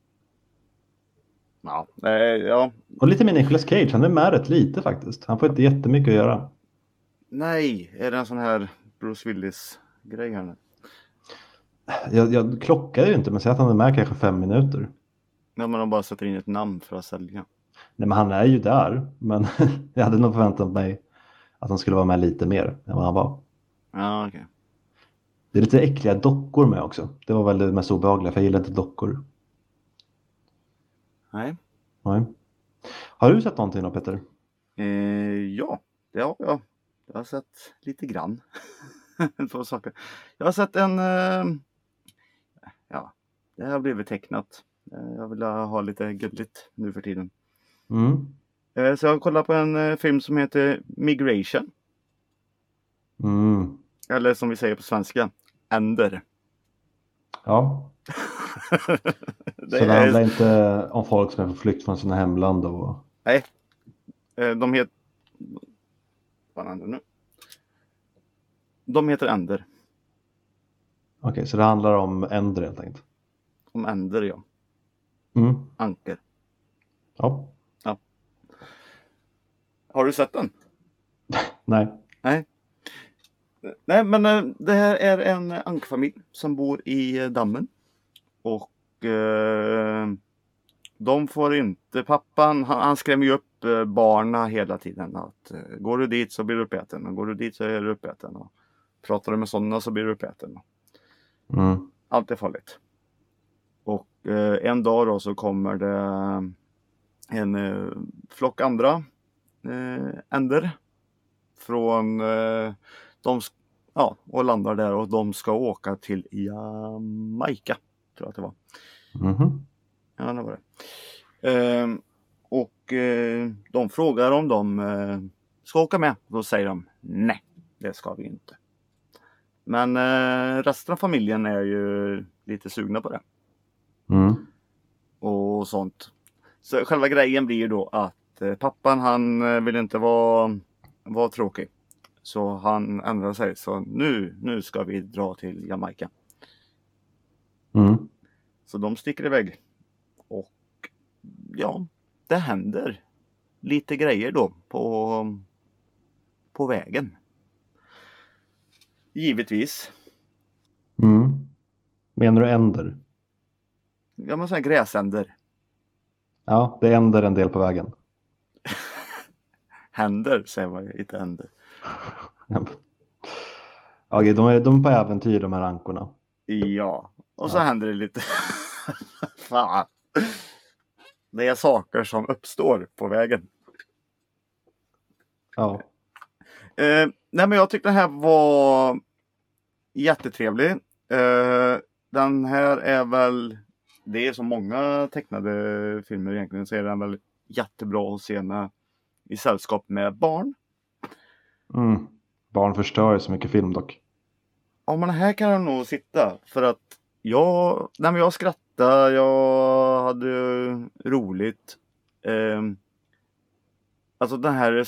Ja, ja. Och lite mer Nicolas Cage, han är med rätt lite faktiskt. Han får inte jättemycket att göra. Nej, är det en sån här Bruce Willis-grej här nu? Jag klockar ju inte, men säg att han är med kanske 5 minuter. Ja, men de bara sätter in ett namn för att sälja. Nej, men han är ju där. Men jag hade nog förväntat mig att han skulle vara med lite mer än vad han var. Ja, okej. Det är lite äckliga dockor med också. Det var väl det mest obehagliga, för jag gillar inte dockor. Nej. Nej. Har du sett någonting då, Peter? Ja, det har jag. Jag har sett lite grann. Två saker. Jag har sett en... ja, det har blivit tecknat. Jag vill ha lite gulligt nu för tiden. Mm. Så jag kollar på en film som heter Migration. Mm. Eller som vi säger på svenska, Änder. Ja. Så det handlar inte om folk som är på flykt från sina hemland och... Nej. De heter... Vad händer nu? De heter Änder. Okej, så det handlar om änder helt enkelt. Om änder, ja. Mm. Anker. Ja. Ja. Har du sett den? Nej. Nej. Nej, men det här är en ankfamilj som bor i dammen. Och de får inte... Pappan, han skrämmer ju upp barna hela tiden. Att går du dit så blir du uppäten. Och går du dit så är du uppäten. Och pratar du med sådana så blir du uppäten. Mm. Allt är farligt. Och en dag då så kommer det en flock andra änder från och landar där, och de ska åka till Jamaica, tror jag att det var. Mhm. Ja, det var det. Och de frågar om de ska åka med. Då säger de nej, det ska vi inte. Men resten av familjen är ju lite sugna på det. Mm. Och sånt. Så själva grejen blir ju då att pappan, han vill inte vara tråkig. Så han ändrar sig. Så nu ska vi dra till Jamaica. Mm. Så de sticker iväg. Och ja, det händer lite grejer då på vägen. Givetvis. Mm. Menar du änder? Ja, man säger gräsänder. Ja, det änder en del på vägen. Händer säger man ju, inte änder. Okej, de är på äventyr, de här ankorna. Ja, och så händer det lite. Fan. Det är saker som uppstår på vägen. Ja. Nej, men jag tyckte den här var jättetrevlig. Den här är väl, det är så många tecknade filmer egentligen, så är den väl jättebra att se i sällskap med barn. Mm. Barn förstör så mycket film dock. Ja, men här kan jag nog sitta, för att jag skrattade, jag hade roligt. Alltså den här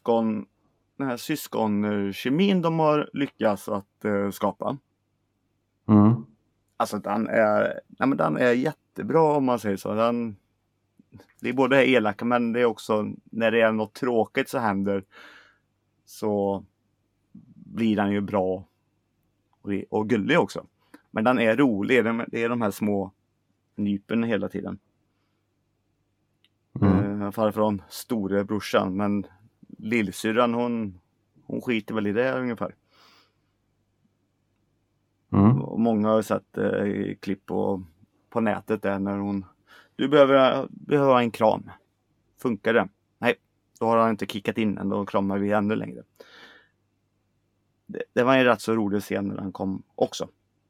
syskonkemin de har lyckats att skapa. Mm. Alltså den är jättebra, om man säger så. Det är både elaka, men det är också när det är något tråkigt så händer, så blir den ju bra och gullig också. Men den är rolig. Det är de här små nypen hela tiden. Farifrån storebrorsan, men lillsyrran hon skiter väl i det ungefär. Och många har sett klipp på nätet där när du behöver ha en kram. Funkar det? Nej, då har han inte kickat in än, då kramar vi ännu längre. Det var en rätt så rolig scen när han kom också.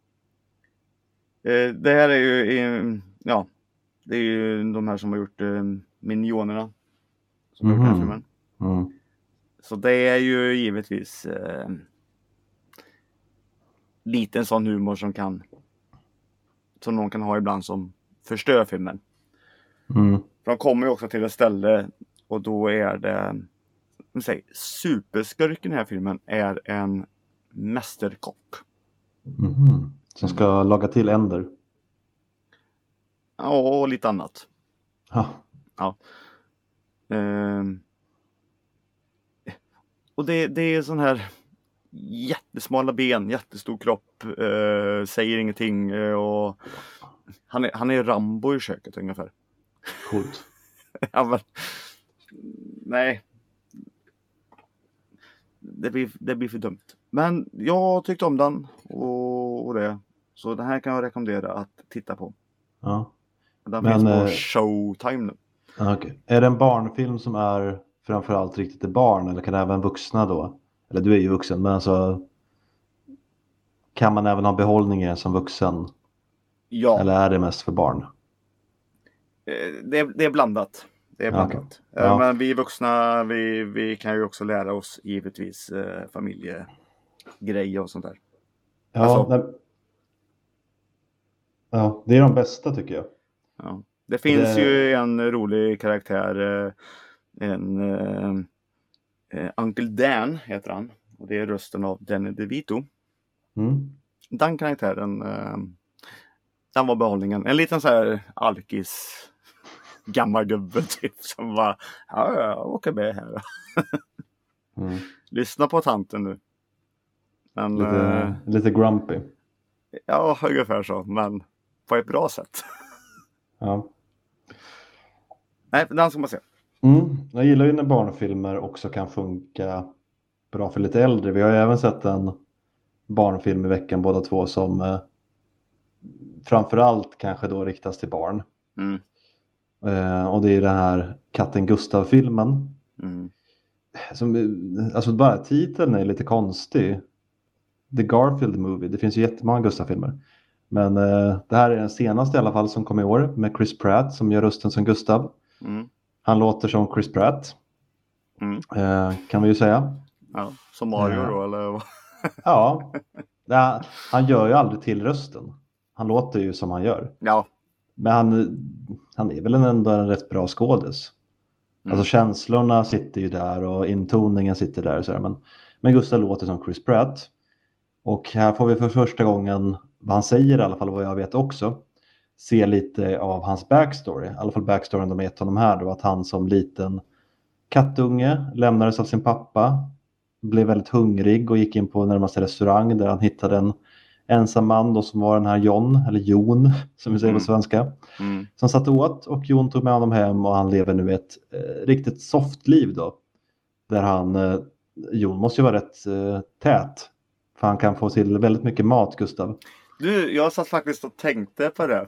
Det här är ju det är ju de här som har gjort Minionerna som har gjort den här filmen. Så det är ju givetvis lite en sån humor som någon kan ha ibland som förstör filmen. För de kommer ju också till ett ställe och då är det superskurken i den här filmen är en mästerkock. Som ska laga till änder. Ja, och lite annat. Ja. Och det är sån här jättesmala ben, jättestor kropp, säger ingenting och han är Rambo i köket ungefär. Coolt. Ja, men, nej. Det blir för dumt. Men jag tyckte om den och det. Så den här kan jag rekommendera att titta på. Ja. Den finns på Showtime nu. Okay. Är det en barnfilm som är framförallt riktigt till barn eller kan det även vuxna då? Eller du är ju vuxen, men alltså kan man även ha behållningar som vuxen? Ja. Eller är det mest för barn? Det är blandat. Det är blandat. Okay. Ja. Men vi vuxna, vi kan ju också lära oss givetvis familjegrejer och sånt där. Ja, alltså, ja, det är de bästa tycker jag. Ja. Det finns ju en rolig karaktär, Uncle Dan heter han. Och det är rösten av Danny DeVito. Den karaktären, den var behållningen. En liten så här alkis gammal gubbe typ som var, jag åker med här. Lyssna på tanten nu. Men, lite grumpy. Ja, ungefär så, men på ett bra sätt. Ja. Nej, den ska man se. Jag gillar ju när barnfilmer också kan funka bra för lite äldre. Vi har ju även sett en barnfilm i veckan båda två som framförallt kanske då riktas till barn. Och det är den här Katten Gustav-filmen. Alltså bara titeln är lite konstig. The Garfield Movie. Det finns ju jättemånga Gustav-filmer. Men det här är den senaste i alla fall som kom i år med Chris Pratt som gör rösten som Gustav. Han låter som Chris Pratt. Kan vi ju säga. Ja, som Mario då eller? Ja, han gör ju aldrig till rösten. Han låter ju som han gör. Ja. Men han är väl ändå en rätt bra skådis. Alltså känslorna sitter ju där och intoningen sitter där. Och så men Gustav låter som Chris Pratt. Och här får vi för första gången, vad han säger i alla fall, vad jag vet också, se lite av hans backstory. I alla fall backstoryn de gett honom här då, att han som liten kattunge lämnades av sin pappa, blev väldigt hungrig och gick in på närmaste restaurang där han hittade en ensam man då som var den här Jon som vi säger på svenska, som satt åt och Jon tog med honom hem och han lever nu ett riktigt soft liv då, där Jon måste ju vara rätt tät. För han kan få till väldigt mycket mat, Gustav. Du, jag satt faktiskt och tänkte på det.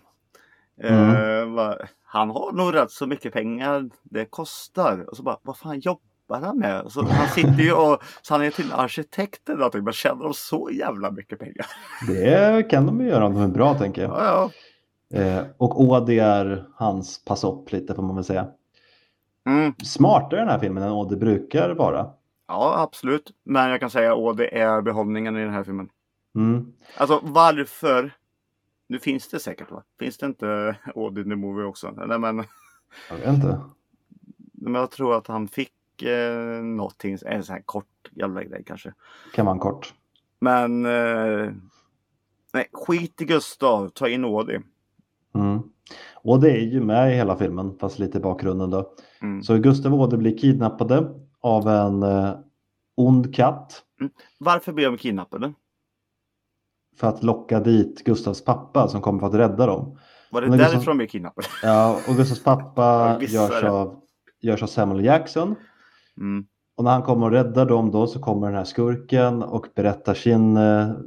Han har nog rätt så mycket pengar det kostar. Och så bara, vad fan jobbar han med? Så han sitter ju så han är till arkitekt eller någonting. Man känner de så jävla mycket pengar. Det kan de ju göra om de är bra, tänker jag. Ja. Och det är hans pass upp lite, får man väl säga. Smartare den här filmen än Åde brukar vara. Ja, absolut. Men jag kan säga att det är behållningen i den här filmen. Alltså varför? Nu finns det säkert, va? Finns det inte Odd in the Movie också? Nej, men jag vet inte. Men jag tror att han fick någonting, en sån här kort jävla grej kanske. Kan vara en kort. Men nej, skit i Gustav, ta in Ådi. Och det är ju med i hela filmen, fast lite i bakgrunden då. Så Gustav och Åde blir kidnappade av en ond katt. Varför blev de kidnappade? För att locka dit Gustavs pappa som kommer för att rädda dem. Var det därifrån de blev kidnappade? Ja, och Gustavs pappa Jag görs av Samuel Jackson. Mm. Och när han kommer och räddar dem då så kommer den här skurken och berättar sin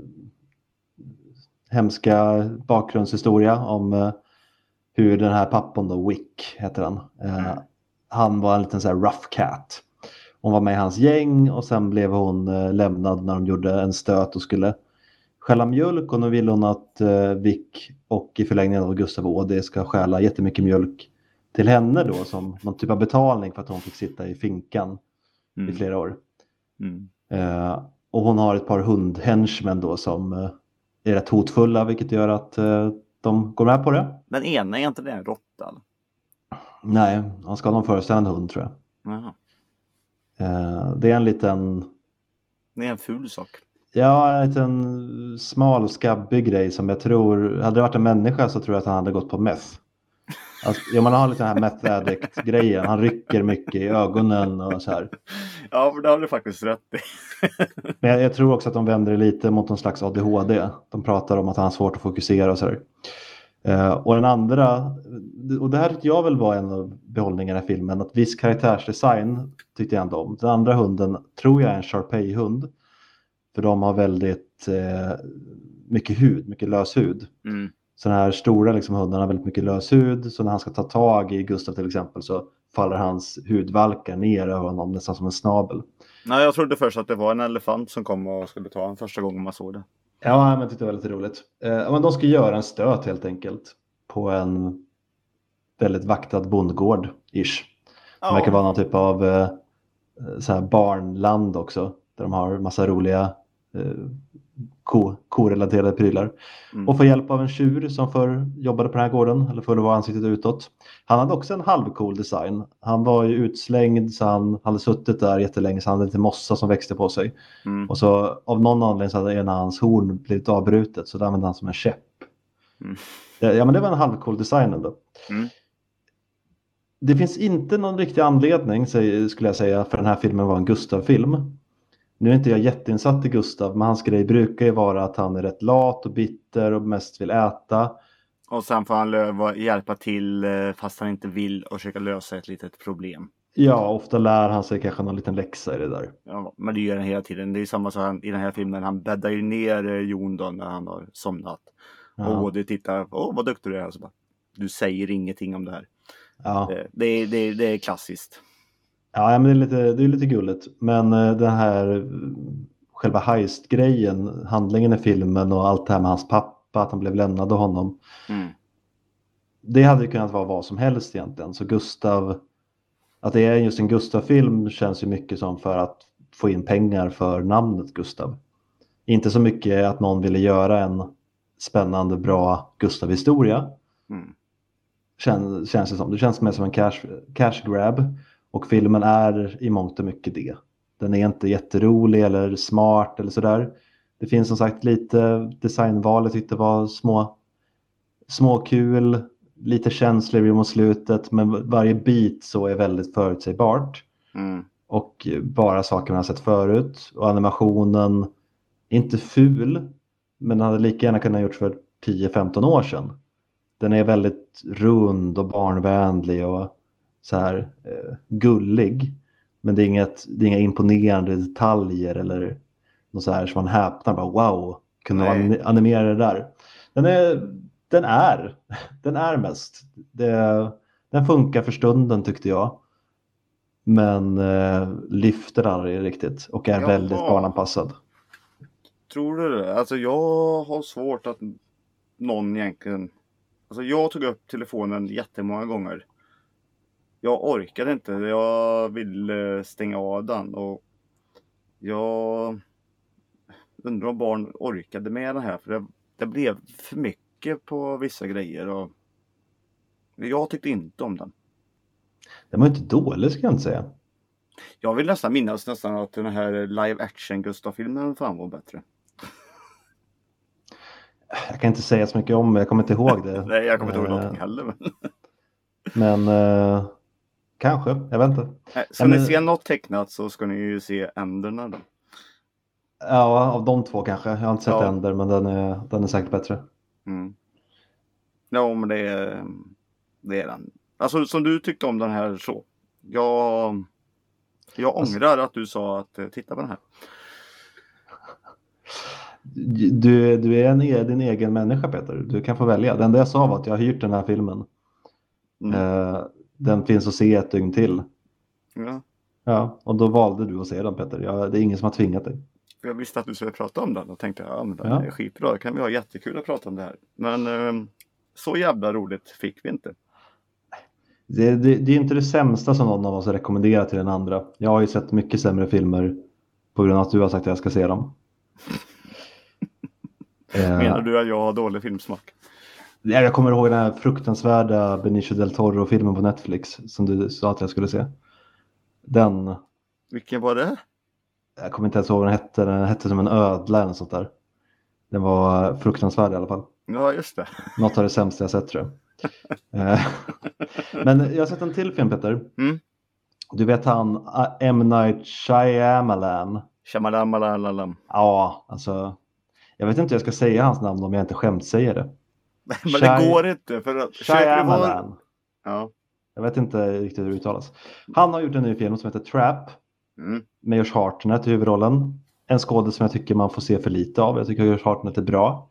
hemska bakgrundshistoria om hur den här pappan då, Wick heter han. Han var en liten så här rough cat. Hon var med i hans gäng och sen blev hon lämnad när de gjorde en stöt och skulle stjäla mjölk. Och nu vill hon att Wick och i förlängningen av Gustav Åde ska stjäla jättemycket mjölk till henne då som någon typ av betalning för att hon fick sitta i finkan i flera år. Och hon har ett par hundhenchmen då som är rätt hotfulla, vilket gör att de går med på det. Den ena är inte det en råtta? Nej, han ska ha någon föreställande hund tror jag. Jaha. Det är en liten... Det är en ful sak. Ja, en liten smal, skabbig grej som jag tror... Hade det varit en människa så tror jag att han hade gått på meth. Alltså, man har lite den här meth addict-grejen. Han rycker mycket i ögonen och så här. Ja, för det har du faktiskt rätt i. Men jag tror också att de vänder lite mot någon slags ADHD. De pratar om att han har svårt att fokusera och så här. Och den andra, och det här tyckte jag väl var en av behållningarna i filmen, att viss karaktärsdesign tyckte jag ändå om. Den andra hunden tror jag är en Shar-Pei-hund. För de har väldigt mycket hud, mycket lös hud. Så den här stora liksom, hunden har väldigt mycket lös hud. Så när han ska ta tag i Gustav till exempel så faller hans hudvalkar ner över honom nästan som en snabel. Nej, jag trodde först att det var en elefant som kom och skulle ta den första gången man såg det. Ja, men jag tyckte det var lite roligt. Men de ska göra en stöt helt enkelt på en väldigt vaktad bondgård-ish. Det verkar vara någon typ av så här barnland också. Där de har massa roliga korelaterade prylar. Och får hjälp av en tjur som förr jobbade på den här gården. Eller förr var ansiktet utåt. Han hade också en halvcool design. Han var ju utslängd så han hade suttit där jättelänge. Så han hade lite mossa som växte på sig. Och så av någon anledning så hade en av hans horn blivit avbrutet. Så där använde han som en käpp. Ja, men det var en halvcool design ändå. Det finns inte någon riktig anledning skulle jag säga för den här filmen var en Gustav-film. Nu är inte jag jätteinsatt i Gustav, men hans grej brukar ju vara att han är rätt lat och bitter och mest vill äta. Och sen får han hjälpa till fast han inte vill och försöka lösa ett litet problem. Ja, ofta lär han sig kanske någon liten läxa i det där. Ja, men det gör han hela tiden. Det är samma sak i den här filmen. Han bäddar ju ner Jon då när han har somnat. Ja. Och du tittar, vad duktig du är. Så bara, du säger ingenting om det här. Ja. Det är klassiskt. Ja, men det är lite gulligt. Men den här själva heist-grejen, handlingen i filmen och allt det här med hans pappa, att han blev lämnad av honom. Det hade ju kunnat vara vad som helst egentligen. Så Gustav, att det är just en Gustav-film känns ju mycket som för att få in pengar för namnet Gustav. Inte så mycket att någon ville göra en spännande, bra Gustav-historia. Känns det som. Det känns mer som en cash grab. Och filmen är i mångt och mycket det. Den är inte jätterolig eller smart eller sådär. Det finns som sagt lite designval jag tyckte var små kul. Lite känslor mot slutet. Men varje bit så är väldigt förutsägbart. Och bara saker man har sett förut. Och animationen är inte ful. Men den hade lika gärna kunnat gjorts för 10-15 år sedan. Den är väldigt rund och barnvänlig och så här gullig. Men det är inga imponerande detaljer eller något så här som man häpnar bara wow, kunde man animera det där. Den är mest. Den funkar för stunden tyckte jag. Men lyfter aldrig riktigt och är väldigt barnanpassad. Tror du det? Alltså jag har svårt att någon egentligen... Alltså jag tog upp telefonen jättemånga gånger. Jag orkade inte. Jag ville stänga av den. Och jag undrar om barn orkade med det här. För det blev för mycket på vissa grejer. Och jag tyckte inte om den. Den var inte dålig ska jag inte säga. Jag vill nästan minnas att den här live action Gustav-filmen fan var bättre. Jag kan inte säga så mycket om, jag kommer inte ihåg det. Nej, jag kommer inte ihåg någonting heller. Men Kanske, jag vet inte. Ska ni se något tecknat så ska ni ju se Änderna då. Ja, av de två kanske. Jag har inte sett Änder, men den är säkert bättre. Mm. Ja, men det är den. Alltså som du tyckte om den här så. Jag ångrar att du sa att titta på den här. Du är din egen människa, Peter. Du kan få välja. Det enda jag sa var att jag har hyrt den här filmen. Den finns att se ett dygn till. Ja, och då valde du att se den, Peter. Det är ingen som har tvingat dig. Jag visste att du skulle prata om den och tänkte men den är skitbra. Kan vi ha jättekul att prata om det här. Men så jävla roligt fick vi inte. Det är inte det sämsta som någon av oss rekommenderar till den andra. Jag har ju sett mycket sämre filmer på grund av att du har sagt att jag ska se dem. Menar du att jag har dålig filmsmak? Jag kommer ihåg den här fruktansvärda Benicio del Toro-filmen på Netflix som du sa att jag skulle se. Den... Vilken var det? Jag kommer inte ens ihåg vad den hette. Den hette som en ödla eller sånt där. Den var fruktansvärd i alla fall. Ja, just det. Något av det sämsta jag sett, tror jag. Men jag har sett en till film, Peter. Du vet han M. Night Shyamalan. Shyamalan. Ja, alltså... Jag vet inte hur jag ska säga hans namn om jag inte skämt säger det. Men det går inte. För att Shyamalan. Ja. Jag vet inte riktigt hur det uttalas. Han har gjort en ny film som heter Trap. Med Josh Hartnett i huvudrollen. En skådespelare som jag tycker man får se för lite av. Jag tycker Josh Hartnett är bra.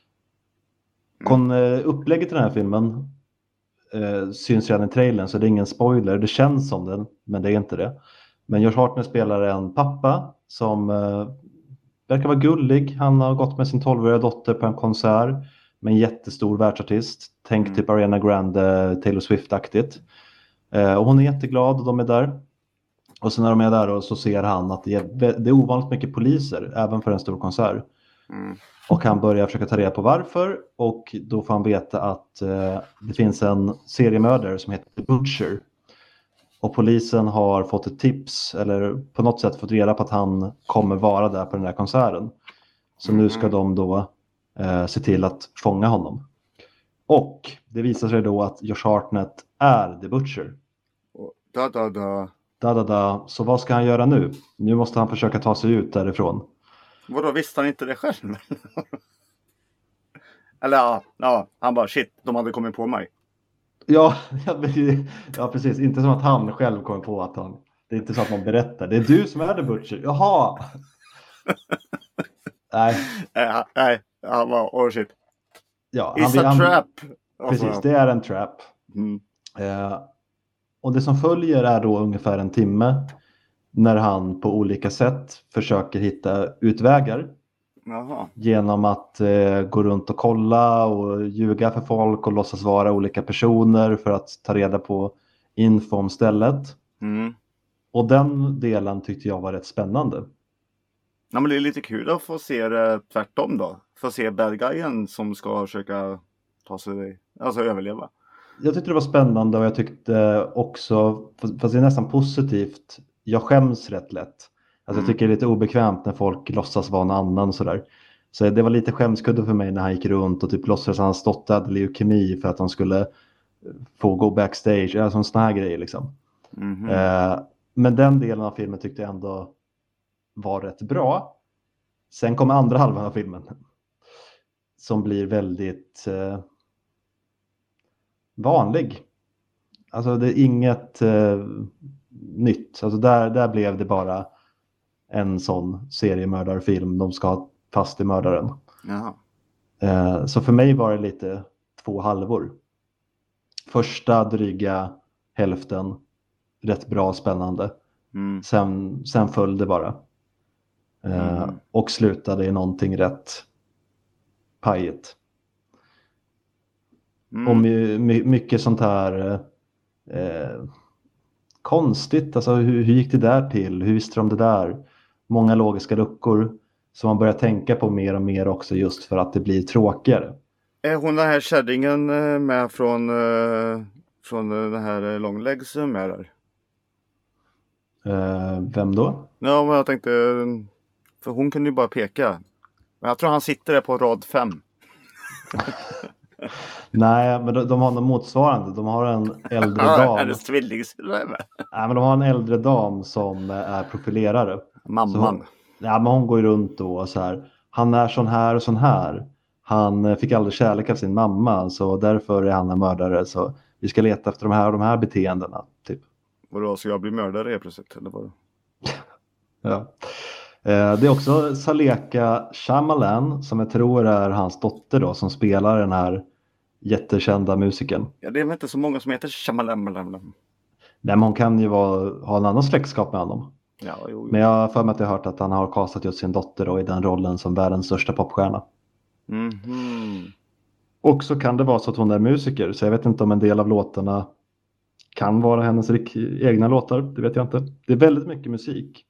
Upplägget i den här filmen syns redan i trailern, så det är ingen spoiler. Det känns som den, men det är inte det. Men Josh Hartnett spelar en pappa som verkar vara gullig. Han har gått med sin 12-åriga dotter på en konsert med en jättestor världsartist. Tänk typ Ariana Grande, Taylor Swift-aktigt. Och hon är jätteglad och de är där. Och sen när de är där och så ser han att det är ovanligt mycket poliser, även för en stor konsert. Och han börjar försöka ta reda på varför. Och då får han veta att det finns en seriemördare som heter The Butcher. Och polisen har fått ett tips, eller på något sätt fått reda på att han kommer vara där på den här konserten. Så nu ska de då se till att fånga honom. Och det visar sig då att Josh Hartnett är The Butcher. Så vad ska han göra nu? Nu måste han försöka ta sig ut därifrån. Vadå, visste han inte det själv? Eller ja, han bara shit, de hade kommit på mig. Ja, precis. Inte som att han själv kommer på att han... Det är inte så att man berättar. Det är du som är The Butcher. Jaha! Nej, han bara oh shit. Ja, It's a trap. Precis, det är en trap. Och det som följer är då ungefär en timme när han på olika sätt försöker hitta utvägar. Genom att gå runt och kolla och ljuga för folk och låtsas vara olika personer för att ta reda på info om stället. Och den delen tyckte jag var rätt spännande. Ja, men det är lite kul att få se det tvärtom då. Få se bad guyen som ska försöka ta sig, alltså överleva. Jag tyckte det var spännande och jag tyckte också, fast det är nästan positivt, jag skäms rätt lätt. Alltså jag tycker det är lite obekvämt när folk låtsas vara någon annan sådär. Så det var lite skämskudde för mig när han gick runt och typ låtsades att han stottade leukemi för att han skulle få gå backstage. Alltså en sån här grej liksom. Men den delen av filmen tyckte jag ändå var rätt bra. Sen kommer andra halvan av filmen. Som blir väldigt vanlig. Alltså det är inget nytt. Alltså där blev det bara en sån seriemördarfilm. De ska ha fast i mördaren. Så för mig var det lite 2 halvor. Första dryga hälften rätt bra, spännande. Sen föll det bara. Och slutade i någonting rätt pajigt. Och mycket sånt här konstigt. Alltså hur gick det där till? Hur visste de det där? Många logiska luckor som man börjar tänka på mer och mer också, just för att det blir tråkigare. Är hon den här kärringen med från den här Longlegs med där? Vem då? Ja, men jag tänkte, för hon kunde ju bara peka. Men jag tror han sitter där på rad 5. Nej, men de har något motsvarande. De har en äldre Ja, dam. hennes tvillingsyrra. Nej, men de har en äldre dam som är profilerare. Mamman. Ja, men hon går ju runt då och så här. Han är sån här och sån här. Han fick aldrig kärlek av sin mamma, så därför är han en mördare. Så vi ska leta efter de här beteendena. Typ. Vadå, så jag blir mördare helt plötsligt? Eller vad? Ja. Det är också Saleka Shyamalan, som jag tror är hans dotter då, som spelar den här jättekända musikern. Ja, det är väl inte så många som heter Shyamalan. Nej, men hon kan ju ha en annan släktskap med honom. Ja, jo. Men jag har för mig att jag har hört att han har castat just sin dotter då i den rollen som världens största popstjärna. Mhm. Och så kan det vara så att hon är musiker, så jag vet inte om en del av låtarna kan vara hennes egna låtar, det vet jag inte. Det är väldigt mycket musik.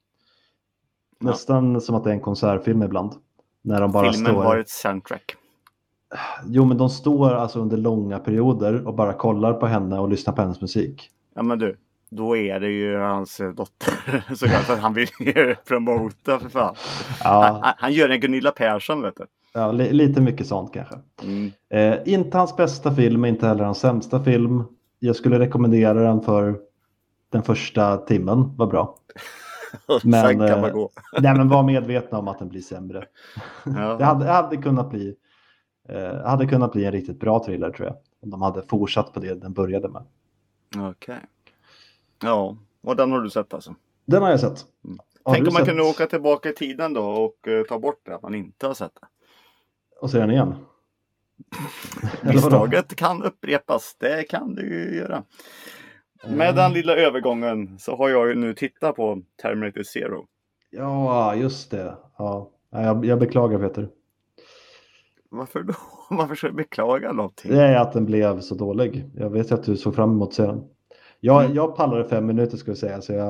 Nästan som att det är en konsertfilm ibland. När de bara Filmen står... har ett soundtrack. Jo, men de står alltså under långa perioder och bara kollar på henne och lyssnar på hennes musik. Ja, men du. Då är det ju hans dotter. Så kanske han vill promota för fan. Ja. Han gör en Gunilla Persson, vet du. Ja, lite mycket sånt kanske. Inte hans bästa film, inte heller hans sämsta film. Jag skulle rekommendera den för den första timmen, var bra. Men, sen kan man gå. Nej, men var medvetna om att den blir sämre. Ja. Det hade kunnat bli en riktigt bra thriller, tror jag. Om de hade fortsatt på det den började med. Okej. Ja, och den har du sett alltså? Den har jag sett. Tänk om man kunde åka tillbaka i tiden då och ta bort det, att man inte har sett det. Och se den igen. Misstaget kan upprepas, det kan du ju göra. Med den lilla övergången så har jag ju nu tittat på Terminator Zero. Ja, just det. Ja. Jag beklagar, Peter. Varför då? Varför ska jag beklaga någonting? Det är att den blev så dålig. Jag vet att du såg fram emot serien. Jag pallade 5 minuter, ska jag säga. Så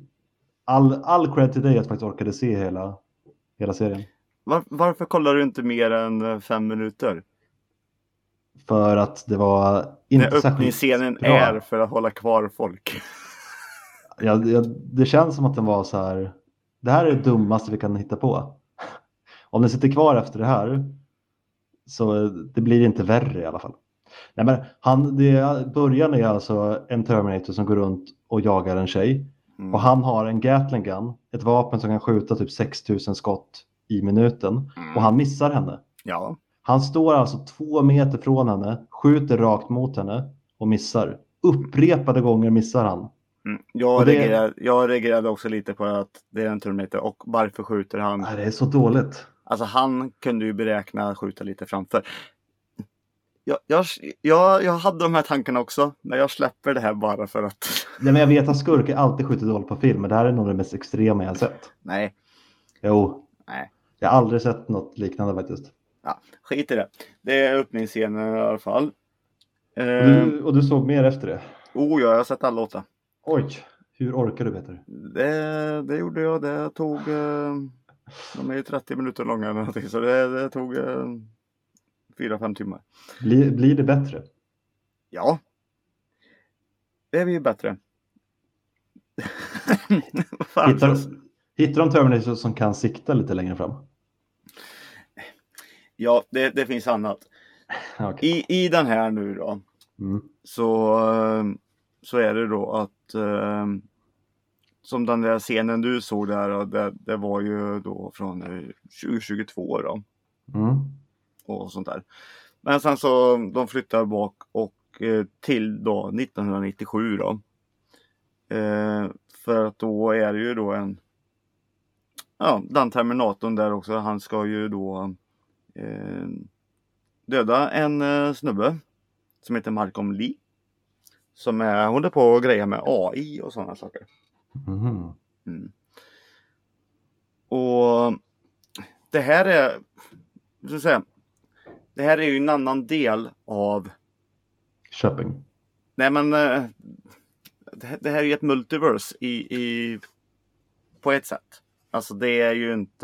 all cred till dig att faktiskt orkade se hela serien. Varför kollar du inte mer än 5 minuter? För att det var inte särskilt öppningsscenen bra. är för att hålla kvar folk. Det känns som att den var så här. Det här är det dummaste vi kan hitta på. Om den sitter kvar efter det här, så det blir inte värre i alla fall. Nej, men början är alltså en Terminator som går runt och jagar en tjej. Och han har en Gatling gun, ett vapen som kan skjuta typ 6000 skott i minuten. Och han missar henne. Ja. Han står alltså 2 meter från henne, skjuter rakt mot henne och missar. Upprepade gånger missar han. Jag reagerade också lite på att det är en Terminator och varför skjuter han? Nej, det är så dåligt. Alltså han kunde ju beräkna skjuta lite framför. Jag hade de här tankarna också, men jag släpper det här bara för att... Nej, men jag vet att skurkar alltid skjuter dåligt på film, men det här är nog det mest extrema jag har sett. Nej. Jo. Nej. Jag har aldrig sett något liknande faktiskt. Ja, skit i det. Det är öppningsscenen i alla fall. Och du såg mer efter det? Ja, jag har sett alla 8. Oj, hur orkar du, Peter? Det gjorde jag. Det tog... de är ju 30 minuter långa eller någonting, så det tog 4-5 timmar. Blir det bättre? Ja. Det är ju bättre. Hittar de Terminator som kan sikta lite längre fram? Ja, det finns annat. Okay. I den här nu då, så är det då att som den där scenen du såg där, det var ju då från 2022 då. Och sånt där. Men sen så de flyttar bak och till då 1997 då. För att då är det ju då den Terminatorn där också, han ska ju då döda en snubbe som heter Malcolm Lee. Som håller på och grejer med AI och sådana saker. Och det här är, så att säga, det här är ju en annan del av Shopping. Nej, men det här är ju ett multiverse på ett sätt. Alltså det är ju inte,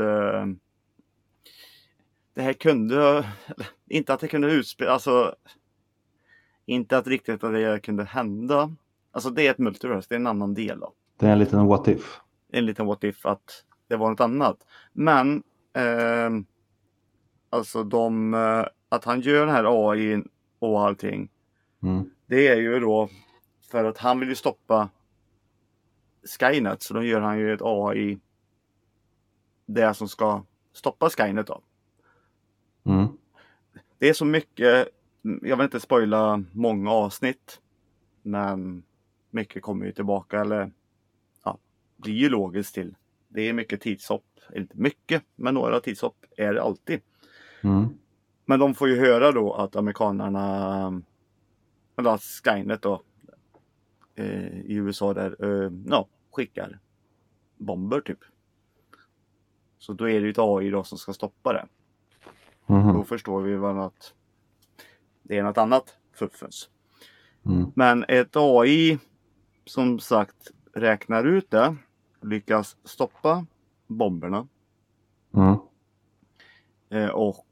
det här kunde inte att det kunde utspela, alltså inte att riktigt att det kunde hända. Alltså det är ett multiverse, det är en annan del då. Det är en liten what if. En liten what if att det var något annat. Men alltså att han gör den här AI och allting. Mm. Det är ju då för att han vill ju stoppa Skynet, så då gör han ju ett AI det som ska stoppa Skynet då. Mm. Det är så mycket, jag vill inte spoila många avsnitt, men mycket kommer ju tillbaka, eller ja, blir ju logiskt till. Det är mycket tidshopp, inte mycket, men några tidshopp är det alltid. Mm. Men de får ju höra då att amerikanerna, eller att Skynet då i USA där, skickar bomber typ. Så då är det ju ett AI då som ska stoppa det. Mm. Då förstår vi väl att det är något annat fuffens. Mm. Men ett AI som sagt räknar ut det, lyckas stoppa bomberna Mm. och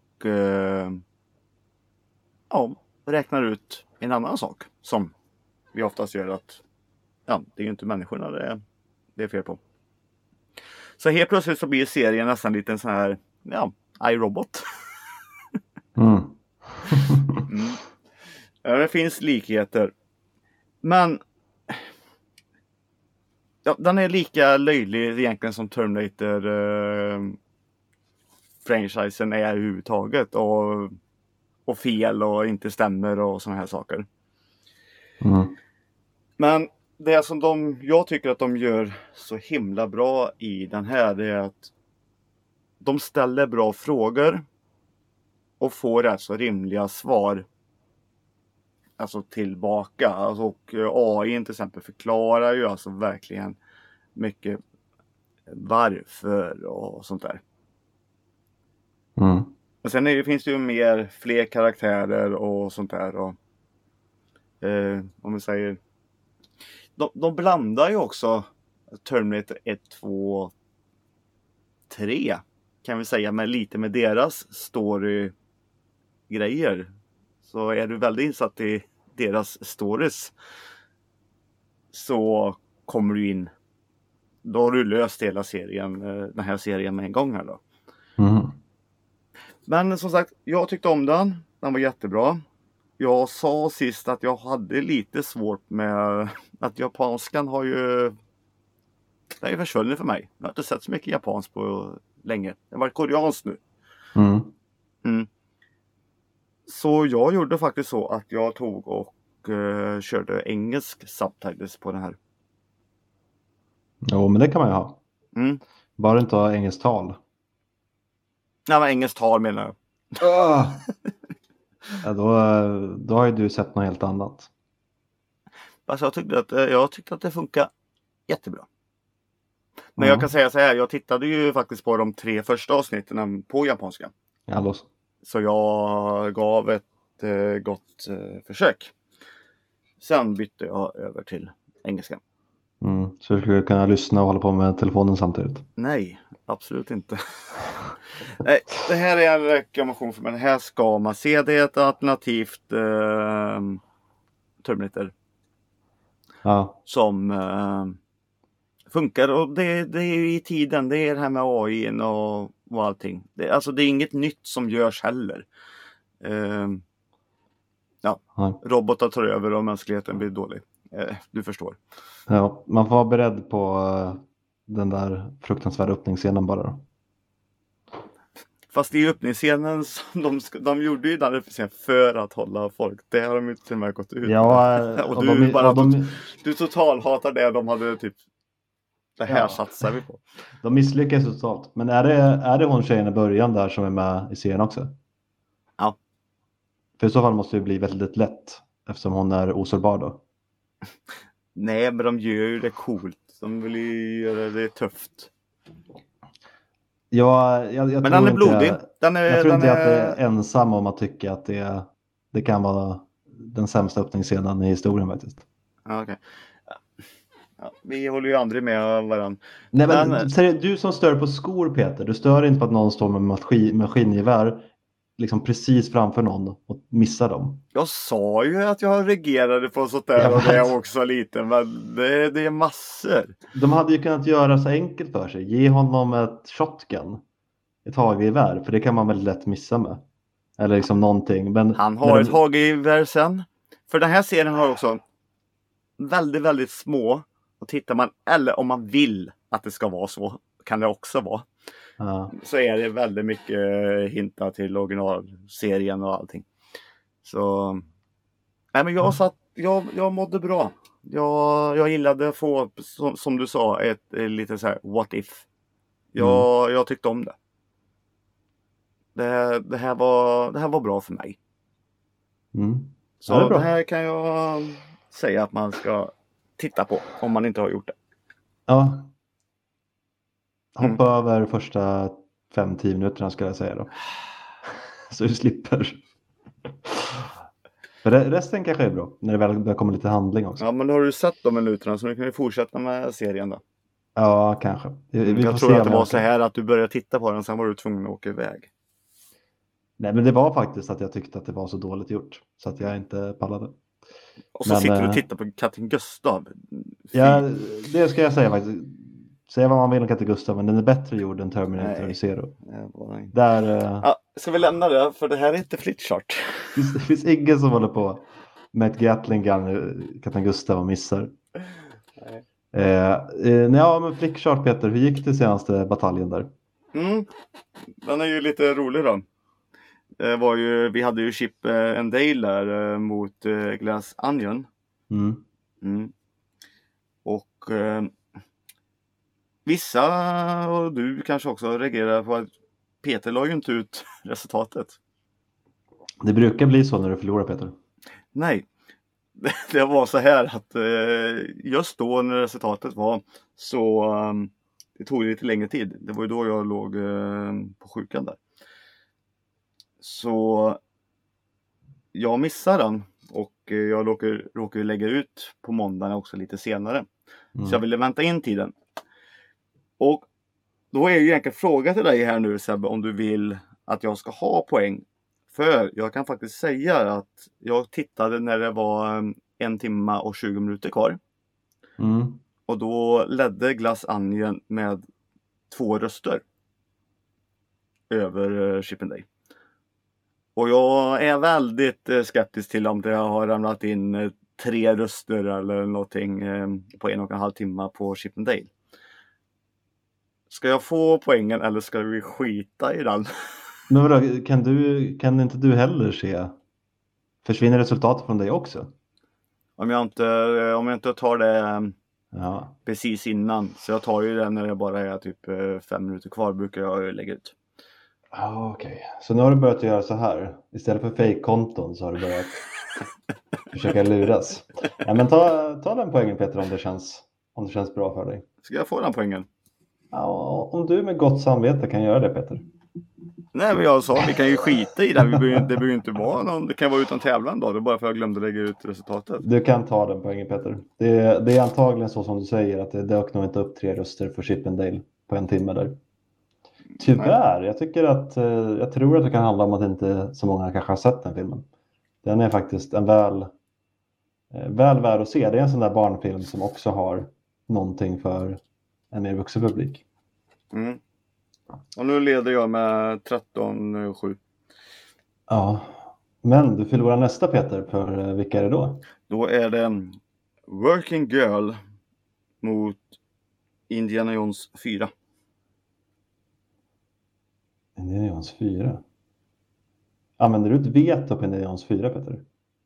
räknar ut en annan sak som vi oftast gör, att det är ju inte människorna det är fel på. Så helt plötsligt så blir serien nästan lite en sån här iRobot. Mm. Ja, det finns likheter. Men den är lika löjlig egentligen som Terminator franchisen är överhuvudtaget. Och fel och inte stämmer och såna här saker. Mm. Men det som jag tycker att de gör så himla bra i den här, det är att de ställer bra frågor och får alltså rimliga svar alltså tillbaka. Alltså, och AI till exempel förklarar ju alltså verkligen mycket varför och sånt där. Mm. Men sen finns det ju fler karaktärer och sånt där. Och, om vi säger, de blandar ju också Terminator 1, 2, 3 kan vi säga, med lite med deras story-grejer. Så är du väldigt insatt i deras stories, så kommer du in. Då har du löst hela serien, den här serien med en gång här då. Mm. Men som sagt, jag tyckte om den. Den var jättebra. Jag sa sist att jag hade lite svårt med att japanskan har ju... Det är ju försvunnit för mig. Jag har inte sett så mycket japanskt på länge. Det har varit koreanskt nu. Mm. Så jag gjorde faktiskt så att jag tog och körde engelsk subtitles på den här. Jo, men det kan man ju ha. Mm. Bara inte ha engelskt tal. Nej, men engelskt tal menar jag. Ja, då har ju du sett något helt annat. Alltså jag tyckte att det funkar jättebra. Men jag kan säga så här, jag tittade ju faktiskt på de 3 första avsnitten på japanska. Ja, så jag gav ett gott försök. Sen bytte jag över till engelska. Så du skulle kunna lyssna och hålla på med telefonen samtidigt? Nej, absolut inte. Nej, det här är en rekommendation för mig. Det här ska man se. Det är ett alternativt Terminator. Ja. Som funkar. Och det är i tiden. Det är det här med AI och allting. Det är inget nytt som görs heller. Robotar tar över och mänskligheten blir dålig. Du förstår. Ja, man får vara beredd på den där fruktansvärda öppningsscenen bara då. Fast i öppningsscenen de gjorde ju den öppningsscenen för att hålla folk. Det har de ju till och med gått ut. Ja, och du total hatar det. De hade typ det här satsar vi på. De misslyckas totalt. Men är det hon tjejen i början där som är med i serien också? Ja. För i så fall måste det bli väldigt lätt. Eftersom hon är osårbar då. Nej, men de gör ju det coolt. De vill ju göra det tufft. Ja, jag men tror den är inte blodig. Jag tror inte att jag är ensam om att tycka att det kan vara den sämsta öppningsscenen i historien faktiskt. Ja, okej. Ja, vi håller ju aldrig med varandra. Nej, men du som stör på skor, Peter. Du stör inte på att någon står med maskingevär liksom precis framför någon och missar dem. Jag sa ju att jag reagerade på sånt där och det är också lite, men det är massor. De hade ju kunnat göra så enkelt för sig. Ge honom ett shotgun. Ett hagelgevär, för det kan man väldigt lätt missa med. Eller liksom någonting. Men, Han har ett hagelgevär sen. För den här serien har också väldigt, väldigt små. Och tittar man, eller om man vill att det ska vara så, kan det också vara. Ja. Så är det väldigt mycket hintar till originalserien och allting. Så nej, men jag mådde bra. Jag gillade att få, som du sa, ett lite så här what if. Jag tyckte om det. Det här var bra för mig. Så Ja, det här kan jag säga att man ska titta på om man inte har gjort det. Ja. Hoppa över första 5-10 minuterna ska jag säga då. Så du slipper. Resten kanske är bra. När det väl börjar komma lite handling också. Ja, men har du sett de minuterna så nu kan vi fortsätta med serien då. Ja, kanske. Jag tror att det var så här att du började titta på den, sen var du tvungen att åka iväg. Nej, men det var faktiskt att jag tyckte att det var så dåligt gjort. Så att jag inte pallade. Och så sitter du och tittar på Katten Gustav. Ja, det ska jag säga faktiskt. Säga vad man vill om Katten Gustav, men den är bättre gjord än Terminator och Zero. Där, ja, ska vi lämna det? För det här är inte Flitchart. Det finns ingen som håller på med ett Gatling gun Katten Gustav och missar. Ja, men Flickchart Peter, hur gick det senaste bataljen där? Den är ju lite rolig då. Vi hade ju Chip and Dale där mot Glass Onion. Och vissa, och du kanske också reagerar på att Peter la ju inte ut resultatet. Det brukar bli så när du förlorar, Peter. Nej, det var så här att just då när resultatet var så det tog lite längre tid. Det var ju då jag låg på sjukan där. Så jag missade den och jag råkade lägga ut på måndagen också lite senare. Så jag ville vänta in tiden. Och då är ju egentligen fråga till dig här nu, Sebbe, om du vill att jag ska ha poäng. För jag kan faktiskt säga att jag tittade när det var 1 timme och 20 minuter kvar. Och då ledde Glass Onion med 2 röster över Chip and Dale. Och jag är väldigt skeptisk till om det har ramlat in 3 röster eller någonting på 1,5 timme på Chip and Dale. Ska jag få poängen eller ska vi skita i den? Men vadå, kan inte du heller se? Försvinner resultatet från dig också? Om jag inte tar det precis innan. Så jag tar ju det när det bara är typ 5 minuter kvar brukar jag lägga ut. Okej. Så nu har du börjat göra så här. Istället för fake-konton så har du börjat försöka luras. Ja, men ta den poängen, Peter, om det känns bra för dig. Ska jag få den poängen? Ja, om du med gott samvete kan göra det, Peter. Nej, men jag sa vi kan ju skita i det. Det behöver ju inte vara någon. Det kan vara utan tävlan då. Det är bara för att jag glömde lägga ut resultatet. Du kan ta den poängen, Peter. Det är antagligen så som du säger att det dök nog inte upp 3 röster för Chip and Dale på 1 timme där. Tyvärr. Jag tror att det kan handla om att inte så många kanske har sett den filmen. Den är faktiskt en väl värd att se. Det är en sån där barnfilm som också har någonting för en mer vuxen publik. Och nu leder jag med 13-7. Ja, men du förlorar nästa, Peter, för vilka är det då? Då är det Working Girl mot Indiana Jones 4. Indiana Jones 4? Använder du ett veto på Indiana Jones 4, Peter?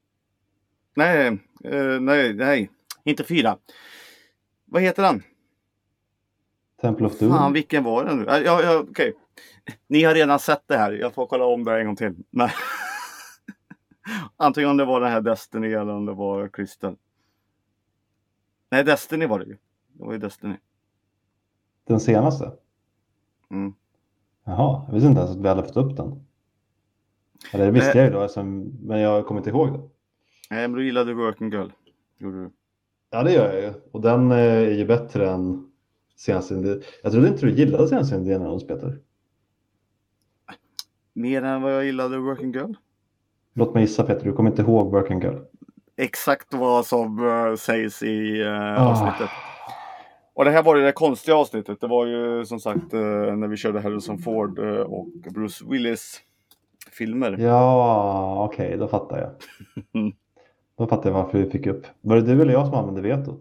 Nej, inte 4. Vad heter den? Temple of Doom. Fan, vilken var den nu? Ja, okej. Ni har redan sett det här. Jag får kolla om det en gång till. Nej. Antingen om det var den här Destiny eller om det var Crystal. Nej, Destiny var det ju. Det var ju Destiny. Den senaste? Jaha, jag visste inte ens att vi hade fått upp den. Eller det visste jag ju då, men jag kommer inte ihåg det. Nej, men du gillade Working Girl. Gjorde du? Ja, det gör jag ju. Och den är ju bättre än senaste. Jag trodde inte du gillade senaste Indiana Jones, Peter. Mer än vad jag gillade Working Girl? Låt mig gissa, Peter. Du kommer inte ihåg Working Girl. Exakt vad som sägs i avsnittet. Och det här var ju det konstiga avsnittet. Det var ju som sagt när vi körde Harrison Ford och Bruce Willis filmer. Ja, okej, då fattar jag. Då fattar jag varför vi fick upp. Var det du eller jag som använde vetot?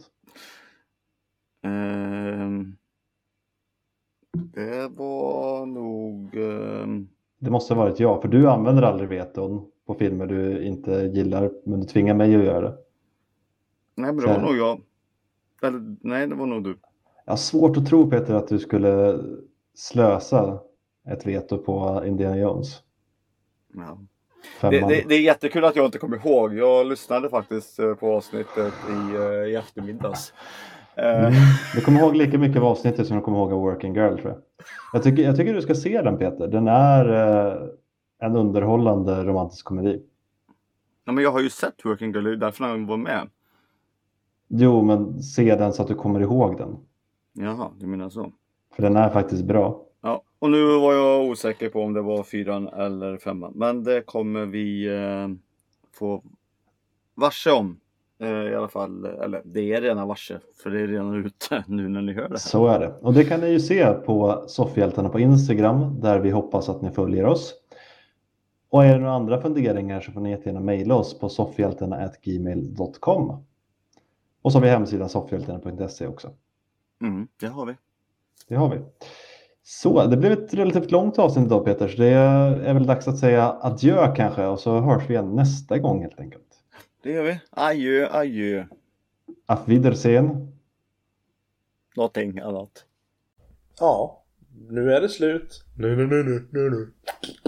Det var nog... Det måste ha varit jag, för du använder aldrig veton på filmer du inte gillar, men du tvingar mig att göra det. Nej, men det var nog jag. Eller, nej, det var nog du. Jag har svårt att tro, Peter, att du skulle slösa ett veto på Indiana Jones. Ja. Femman. Det är jättekul att jag inte kommer ihåg. Jag lyssnade faktiskt på avsnittet i eftermiddags. Du kommer ihåg lika mycket av avsnittet som du kommer ihåg av Working Girl, tror jag. Jag tycker du ska se den, Peter. Den är en underhållande romantisk komedi. Ja, men jag har ju sett Working Girl, det är därför han var med. Jo, men se den så att du kommer ihåg den. Jaha, du menar så. För den är faktiskt bra. Ja, och nu var jag osäker på om det var 4 eller 5. Men det kommer vi få varse om. I alla fall, eller det är redan varse, för det är redan ute nu när ni hör det här. Så är det. Och det kan ni ju se på Soffhjältarna på Instagram, där vi hoppas att ni följer oss. Och är det några andra funderingar så får ni jättegärna mejla oss på soffhjältarna@gmail.com. Och så har vi hemsidan soffhjältarna.se också. Det har vi. Det har vi. Så, det blev ett relativt långt avsnitt idag, Peter. Så det är väl dags att säga adjö kanske. Och så hörs vi igen nästa gång helt enkelt. Det gör vi. Adjö, adjö. Auf Wiedersehen. Någonting annat. Ja, nu är det slut. Nu.